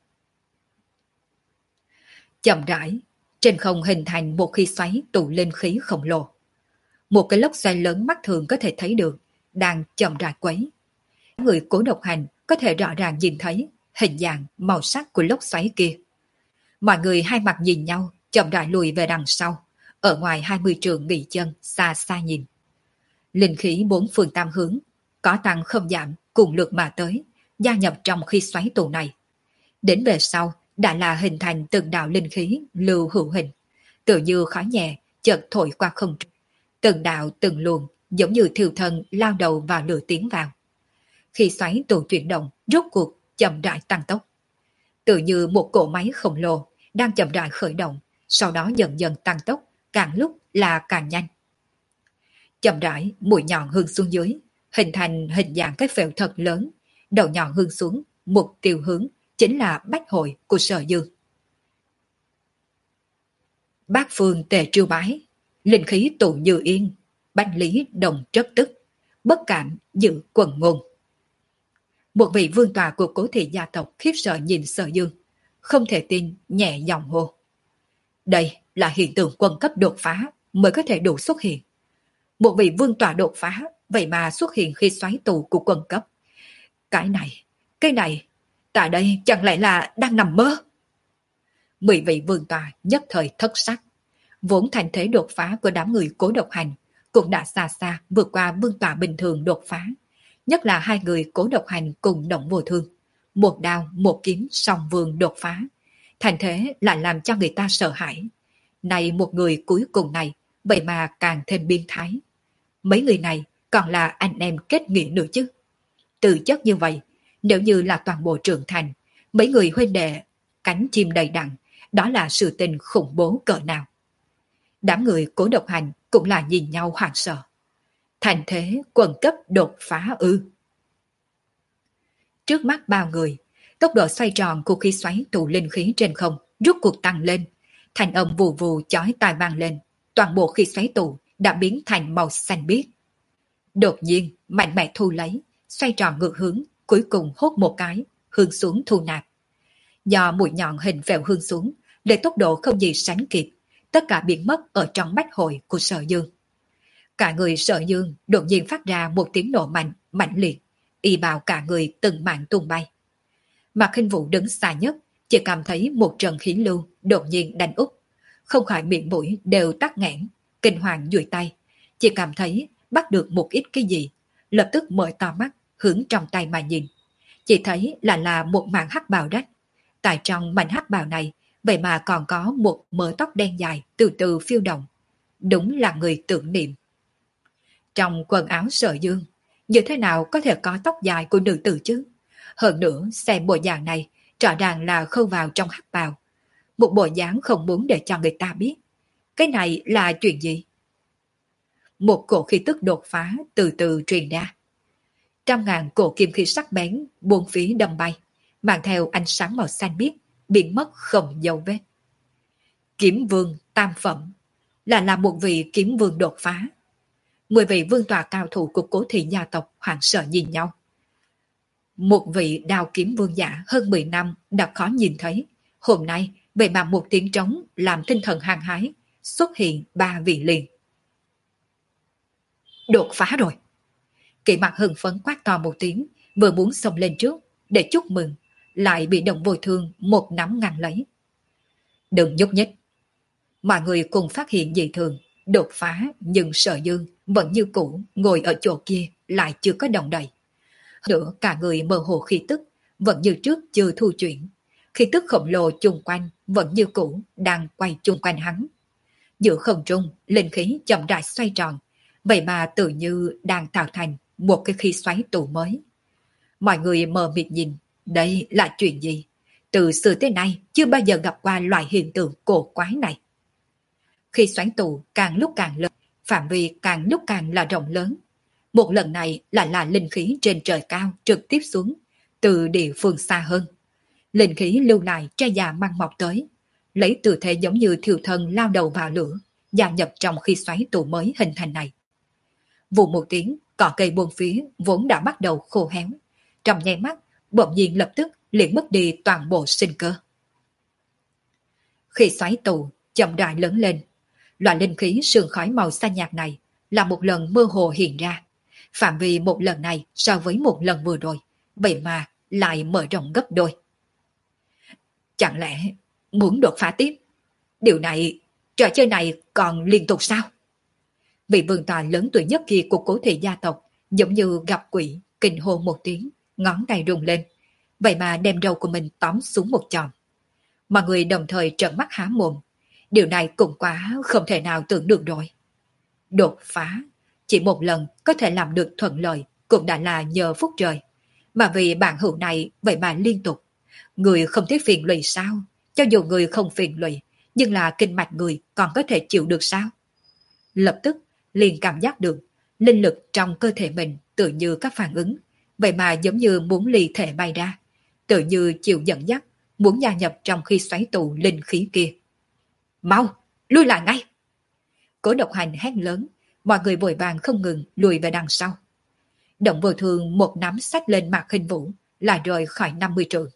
Chậm rãi, trên không hình thành một khí xoáy tụ linh khí khổng lồ. Một cái lốc xoáy lớn mắt thường có thể thấy được, đang chậm rãi quấy. Người Cố Độc Hành có thể rõ ràng nhìn thấy hình dạng màu sắc của lốc xoáy kia. Mọi người hai mặt nhìn nhau, chậm rãi lùi về đằng sau, ở ngoài hai mươi trượng nghỉ chân, xa xa nhìn. Linh khí bốn phương tám hướng, có tăng không giảm, cùng lượt mà tới, gia nhập trong khí xoáy tụ này. Đến về sau, đã là hình thành từng đạo linh khí lưu hữu hình, tự như khói nhẹ, chợt thổi qua không trung. Từng đạo từng luồng, giống như thiêu thân lao đầu vào lửa tiến vào. Khi xoáy tụ chuyển động, rốt cuộc chậm rãi tăng tốc. Tự như một cỗ máy khổng lồ đang chậm rãi khởi động, sau đó dần dần tăng tốc, càng lúc là càng nhanh. Chậm rãi, mũi nhọn hướng xuống dưới, hình thành hình dạng cái phễu thật lớn, đầu nhọn hướng xuống, mục tiêu hướng chính là bách hội của Sở Dương. Bát phương tề triêu bái, linh khí tụ như yên, bách lý đồng trất tức, bất cảm giữ quần ngôn. Một vị vương tọa của Cố thị gia tộc khiếp sợ nhìn Sở Dương, không thể tin, nhẹ giọng hô. Đây là hiện tượng quân cấp đột phá mới có thể đủ xuất hiện. Một vị vương tọa đột phá, vậy mà xuất hiện khi xoáy tù của quân cấp. Cái này, cái này, tại đây chẳng lẽ là đang nằm mơ? Mười vị vương tọa nhất thời thất sắc. Vốn thành thế đột phá của đám người Cố Độc Hành cũng đã xa xa vượt qua vương tọa bình thường đột phá. Nhất là hai người Cố Độc Hành cùng Động Vô Thương. Một đao, một kiếm song vương đột phá. Thành thế lại làm cho người ta sợ hãi. Này một người cuối cùng này, vậy mà càng thêm biên thái. Mấy người này còn là anh em kết nghĩa nữa chứ. Từ chất như vậy, nếu như là toàn bộ trưởng thành, mấy người huynh đệ cánh chim đầy đặn, đó là sự tình khủng bố cỡ nào. Đám người Cố Độc Hành cũng là nhìn nhau hoảng sợ. Thành thế quần cấp đột phá ư. Trước mắt bao người, tốc độ xoay tròn của khí xoáy tụ linh khí trên không rút cuộc tăng lên. Thành âm vù vù chói tai vang lên, toàn bộ khí xoáy tụ đã biến thành màu xanh biếc. Đột nhiên, mạnh mẽ thu lấy, xoay tròn ngược hướng, cuối cùng hốt một cái, hướng xuống thu nạp. Do mũi nhọn hình vẹo hướng xuống, để tốc độ không gì sánh kịp, tất cả biến mất ở trong bách hội của Sở Dương. Cả người Sở Dương đột nhiên phát ra một tiếng nổ mạnh, mạnh liệt, y bào cả người từng mảng tung bay. Mạc Khinh Vũ đứng xa nhất, chỉ cảm thấy một trận khí lưu đột nhiên đánh úp, không khỏi miệng mũi đều tắc nghẽn, kinh hoàng duỗi tay, chỉ cảm thấy bắt được một ít cái gì, lập tức mở to mắt hướng trong tay mà nhìn, chỉ thấy là là một mảng hắc bào rách. Tại trong mảnh hắc bào này, vậy mà còn có một mớ tóc đen dài từ từ phiêu động, đúng là người tưởng niệm. Trong quần áo Sở Dương, như thế nào có thể có tóc dài của nữ tử chứ? Hơn nữa xem bộ dạng này, rõ ràng là khâu vào trong hắc bào, một bộ dáng không muốn để cho người ta biết. Cái này là chuyện gì? Một cổ khí tức đột phá từ từ truyền ra. Trăm ngàn cổ kim khí sắc bén buông phí đâm bay, mang theo ánh sáng màu xanh biếc, biến mất không dấu vết. Kiếm vương tam phẩm, là là một vị kiếm vương đột phá. Mười vị vương tọa cao thủ của Cố thị gia tộc hoảng sợ nhìn nhau. Một vị đao kiếm vương giả hơn mười năm đã khó nhìn thấy, hôm nay vậy mà một tiếng trống làm tinh thần hăng hái, xuất hiện ba vị liền. Đột phá rồi. Kỵ mặt hưng phấn quát to một tiếng, vừa muốn xông lên trước để chúc mừng, lại bị Động Vô Thương một nắm ngăn lấy. Đừng nhúc nhích. Mọi người cùng phát hiện dị thường, đột phá, nhưng Sở Dương vẫn như cũ ngồi ở chỗ kia, lại chưa có động đậy. Nữa cả người mơ hồ khí tức, vẫn như trước chưa thu chuyển. Khí tức khổng lồ chung quanh vẫn như cũ đang quay chung quanh hắn. Giữa không trung, linh khí chậm rãi xoay tròn, vậy mà tự như đang tạo thành một cái khí xoáy tụ mới. Mọi người mờ mịt nhìn, đây là chuyện gì? Từ xưa tới nay chưa bao giờ gặp qua loại hiện tượng cổ quái này. Khi xoáy tụ càng lúc càng lớn, phạm vi càng lúc càng là rộng lớn. Một lần này lại là linh khí trên trời cao trực tiếp xuống, từ địa phương xa hơn. Linh khí lưu lại che già mang mọc tới, lấy tư thế giống như thiêu thân lao đầu vào lửa, gia nhập trong khi xoáy tụ mới hình thành này. Vụ một tiếng, cỏ cây buông phía vốn đã bắt đầu khô héo. Trong nháy mắt, bỗng nhiên lập tức liền mất đi toàn bộ sinh cơ. Khi xoáy tụ chậm rãi lớn lên, loại linh khí sương khói màu xanh nhạt này là một lần mơ hồ hiện ra. Phạm vi một lần này so với một lần vừa rồi, vậy mà lại mở rộng gấp đôi. Chẳng lẽ muốn đột phá tiếp? Điều này, trò chơi này còn liên tục sao? Vị vương tòa lớn tuổi nhất kia của Cố Thị gia tộc giống như gặp quỷ, kinh hô một tiếng, ngón tay rung lên, vậy mà đem râu của mình tóm xuống một chòm. Mọi người đồng thời trợn mắt há mồm, điều này cũng quá không thể nào tưởng được rồi. Đột phá, chỉ một lần có thể làm được thuận lợi cũng đã là nhờ phúc trời, mà vì bản hữu này vậy mà liên tục. Người không thấy phiền lụy sao? Cho dù người không phiền lụy, nhưng là kinh mạch người còn có thể chịu được sao? Lập tức liền cảm giác được linh lực trong cơ thể mình tự như các phản ứng, vậy mà giống như muốn ly thể bay ra, tự như chịu dẫn dắt, muốn gia nhập trong khi xoáy tụ linh khí kia. Mau, lui lại ngay! Cố Độc Hành hét lớn, mọi người vội vàng không ngừng lùi về đằng sau. Động Vô Thường một nắm sách lên Mạc Khinh Vũ, lại rời khỏi năm mươi trượng.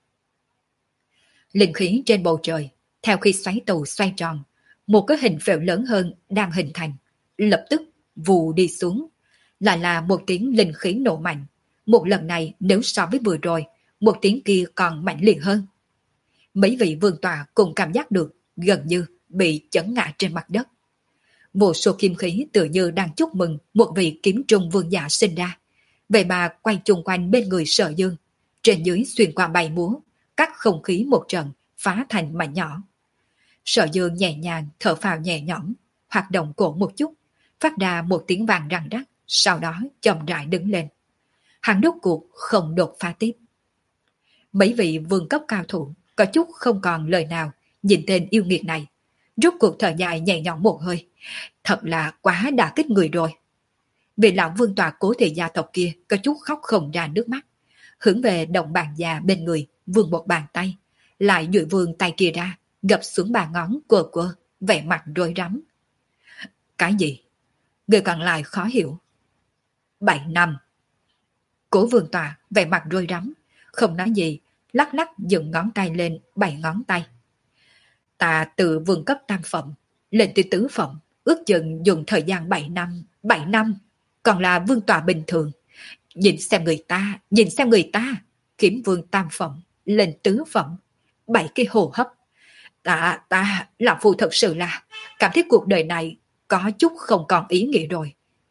Linh khí trên bầu trời, theo khi xoáy tụ xoay tròn, một cái hình phễu lớn hơn đang hình thành, lập tức vù đi xuống. Lại là một tiếng linh khí nổ mạnh. Một lần này nếu so với vừa rồi, một tiếng kia còn mạnh liệt hơn. Mấy vị vương tọa cùng cảm giác được gần như bị chấn ngã trên mặt đất. Vô số kim khí tự như đang chúc mừng một vị kiếm trung vương giả sinh ra. Vậy mà quay chung quanh bên người Sở Dương, trên dưới xuyên qua bay múa, cắt không khí một trận, phá thành mảnh nhỏ. Sở Dương nhẹ nhàng thở phào nhẹ nhõm, hoạt động cổ một chút, phát ra một tiếng vàng răng rắc, sau đó chậm rãi đứng lên. Hắn đốt cuộc không đột phá tiếp. Mấy vị vương cấp cao thủ có chút không còn lời nào nhìn tên yêu nghiệt này, rốt cuộc thở dài nhẹ nhõm một hơi, thật là quá đả kích người rồi. Vị lão vương tọa Cố Thị gia tộc kia có chút khóc không ra nước mắt, hướng về động bàn già bên người vươn một bàn tay, lại duỗi vươn tay kia ra, gập xuống ba ngón quơ quơ, vẻ mặt rối rắm. Cái gì? Người còn lại khó hiểu. Bảy năm. Cố vương tọa vẻ mặt rối rắm, không nói gì, lắc lắc dựng ngón tay lên bảy ngón tay. Ta từ vương cấp tam phẩm lên tới tứ phẩm, ước chừng dùng thời gian bảy năm, bảy năm, còn là vương tọa bình thường. Nhìn xem người ta, nhìn xem người ta, kiếm vương tam phẩm lên tứ phẩm, bảy cái hô hấp. Ta, ta, lão phu thật sự là cảm thấy cuộc đời này có chút không còn ý nghĩa rồi.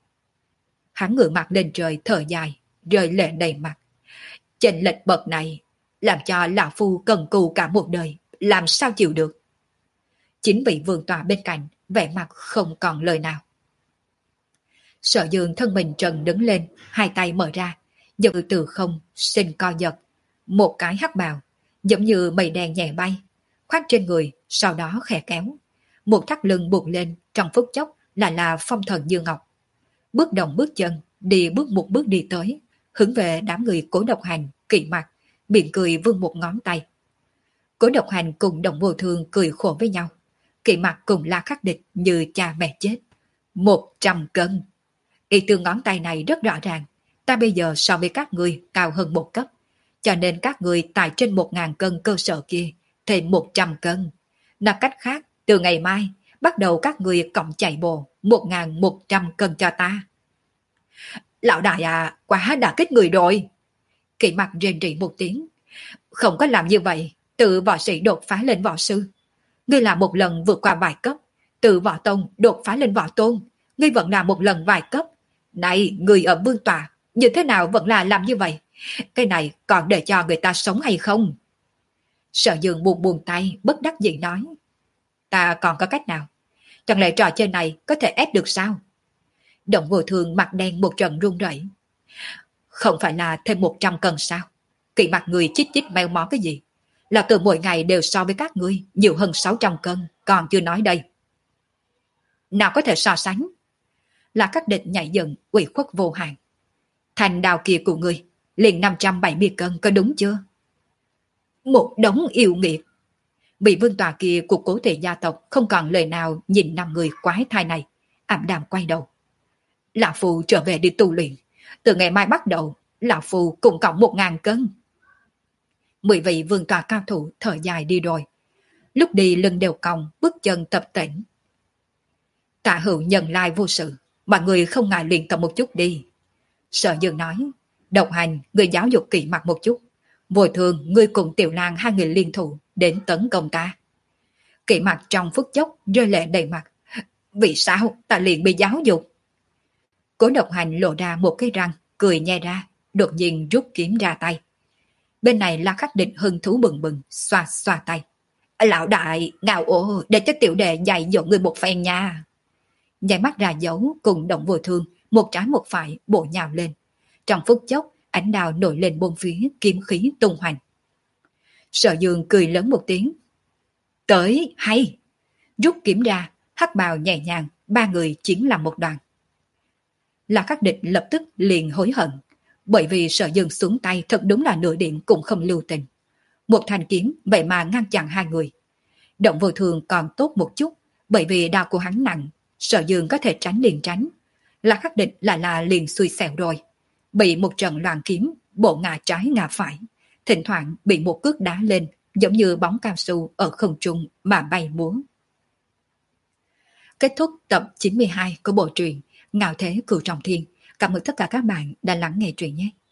Hắn ngửa mặt lên trời thở dài, rơi lệ đầy mặt. Chênh lệch bậc này làm cho lão phu cần cù cả một đời, làm sao chịu được. Chính vị vương tọa bên cạnh vẻ mặt không còn lời nào. Sở Dương thân mình trần đứng lên, hai tay mở ra, như từ không sinh co giật, một cái hắc bào giống như mây đen nhẹ bay, khoác trên người, sau đó khẽ kéo, một thắt lưng buộc lên, trong phút chốc là là phong thần như ngọc. Bước động bước chân, đi bước một bước đi tới, hướng về đám người Cố Độc Hành, Kỵ Mặc, miệng cười vươn một ngón tay. Cố Độc Hành cùng Động Vô Thường cười khổ với nhau, Kỵ Mặc cùng La Khắc Địch như cha mẹ chết. Một trăm cân. Ý từ ngón tay này rất rõ ràng, ta bây giờ so với các người cao hơn một cấp, cho nên các người tại trên một ngàn cân cơ sở kia thêm một trăm cân. Nói cách khác, từ ngày mai bắt đầu các người cộng chạy bộ một ngàn một trăm cân cho ta. Lão đại à, quá đã kích người rồi. Kỵ Mặc rên rỉ một tiếng. Không có làm như vậy, từ võ sĩ đột phá lên võ sư. Ngươi làm một lần vượt qua vài cấp, từ võ tông đột phá lên võ tôn, ngươi vẫn làm một lần vài cấp. Này, người ở vương tòa, như thế nào vẫn là làm như vậy? Cái này còn để cho người ta sống hay không? Sở Dương buồn buồn tay, bất đắc dĩ nói. Ta còn có cách nào? Chẳng lẽ trò chơi này có thể ép được sao? Động Vô Thường mặt đen một trận run rẩy. Không phải là thêm một trăm cân sao? Kỵ Mặc người chích chích meo mó cái gì? Là từ mỗi ngày đều so với các ngươi nhiều hơn sáu trăm cân, còn chưa nói đây. Nào có thể so sánh? là các địch nhảy dựng, ủy khuất vô hạn. Thành đào kia của ngươi, liền năm trăm bảy mươi cân có đúng chưa? Một đống yêu nghiệt. Vị vương tòa kia của cố thị gia tộc không còn lời nào nhìn năm người quái thai này, ảm đạm quay đầu. Lão Phu trở về đi tu luyện, từ ngày mai bắt đầu, Lão Phu cũng cộng một ngàn cân. Mười vị vương tòa cao thủ thở dài đi rồi. Lúc đi lưng đều còng, bước chân tập tễnh. Tạ Hữu nhận lai vô sự, mọi người không ngại luyện tập một chút đi. Sở Dương nói, Độc Hành, người giáo dục kỹ mặt một chút. Vội thường, ngươi cùng Tiểu Lang hai người liên thủ đến tấn công ta. Kỹ mặt trong phút chốc rơi lệ đầy mặt. Vì sao ta liền bị giáo dục? Cố Độc Hành lộ ra một cái răng, cười nhẹ ra, đột nhiên rút kiếm ra tay. Bên này là Khắc Địch hưng thú bừng bừng, xoa xoa tay. Lão đại, ngạo ồ, để cho tiểu đệ dạy dỗ người một phen nha. Nhảy mắt ra dấu cùng Động Vô Thương, một trái một phải bổ nhào lên. Trong phút chốc, ánh đào nổi lên bốn phía, kiếm khí tung hoành. Sở Dương cười lớn một tiếng. Tới, hay! Rút kiếm ra, hắc bào nhẹ nhàng, ba người chiến làm một đoàn. Là Khắc Địch lập tức liền hối hận, bởi vì Sở Dương xuống tay thật đúng là nửa điểm cũng không lưu tình. Một thanh kiếm vậy mà ngăn chặn hai người. Động Vô Thương còn tốt một chút, bởi vì đao của hắn nặng, Sở Dương có thể tránh liền tránh. Là Khắc Địch lại là liền xui xẻo rồi, bị một trận loạn kiếm, bộ ngả trái ngả phải, thỉnh thoảng bị một cước đá lên, giống như bóng cao su ở không trung mà bay múa. Kết thúc tập chín mươi hai của bộ truyện Ngạo Thế Cửu Trọng Thiên. Cảm ơn tất cả các bạn đã lắng nghe truyện nhé.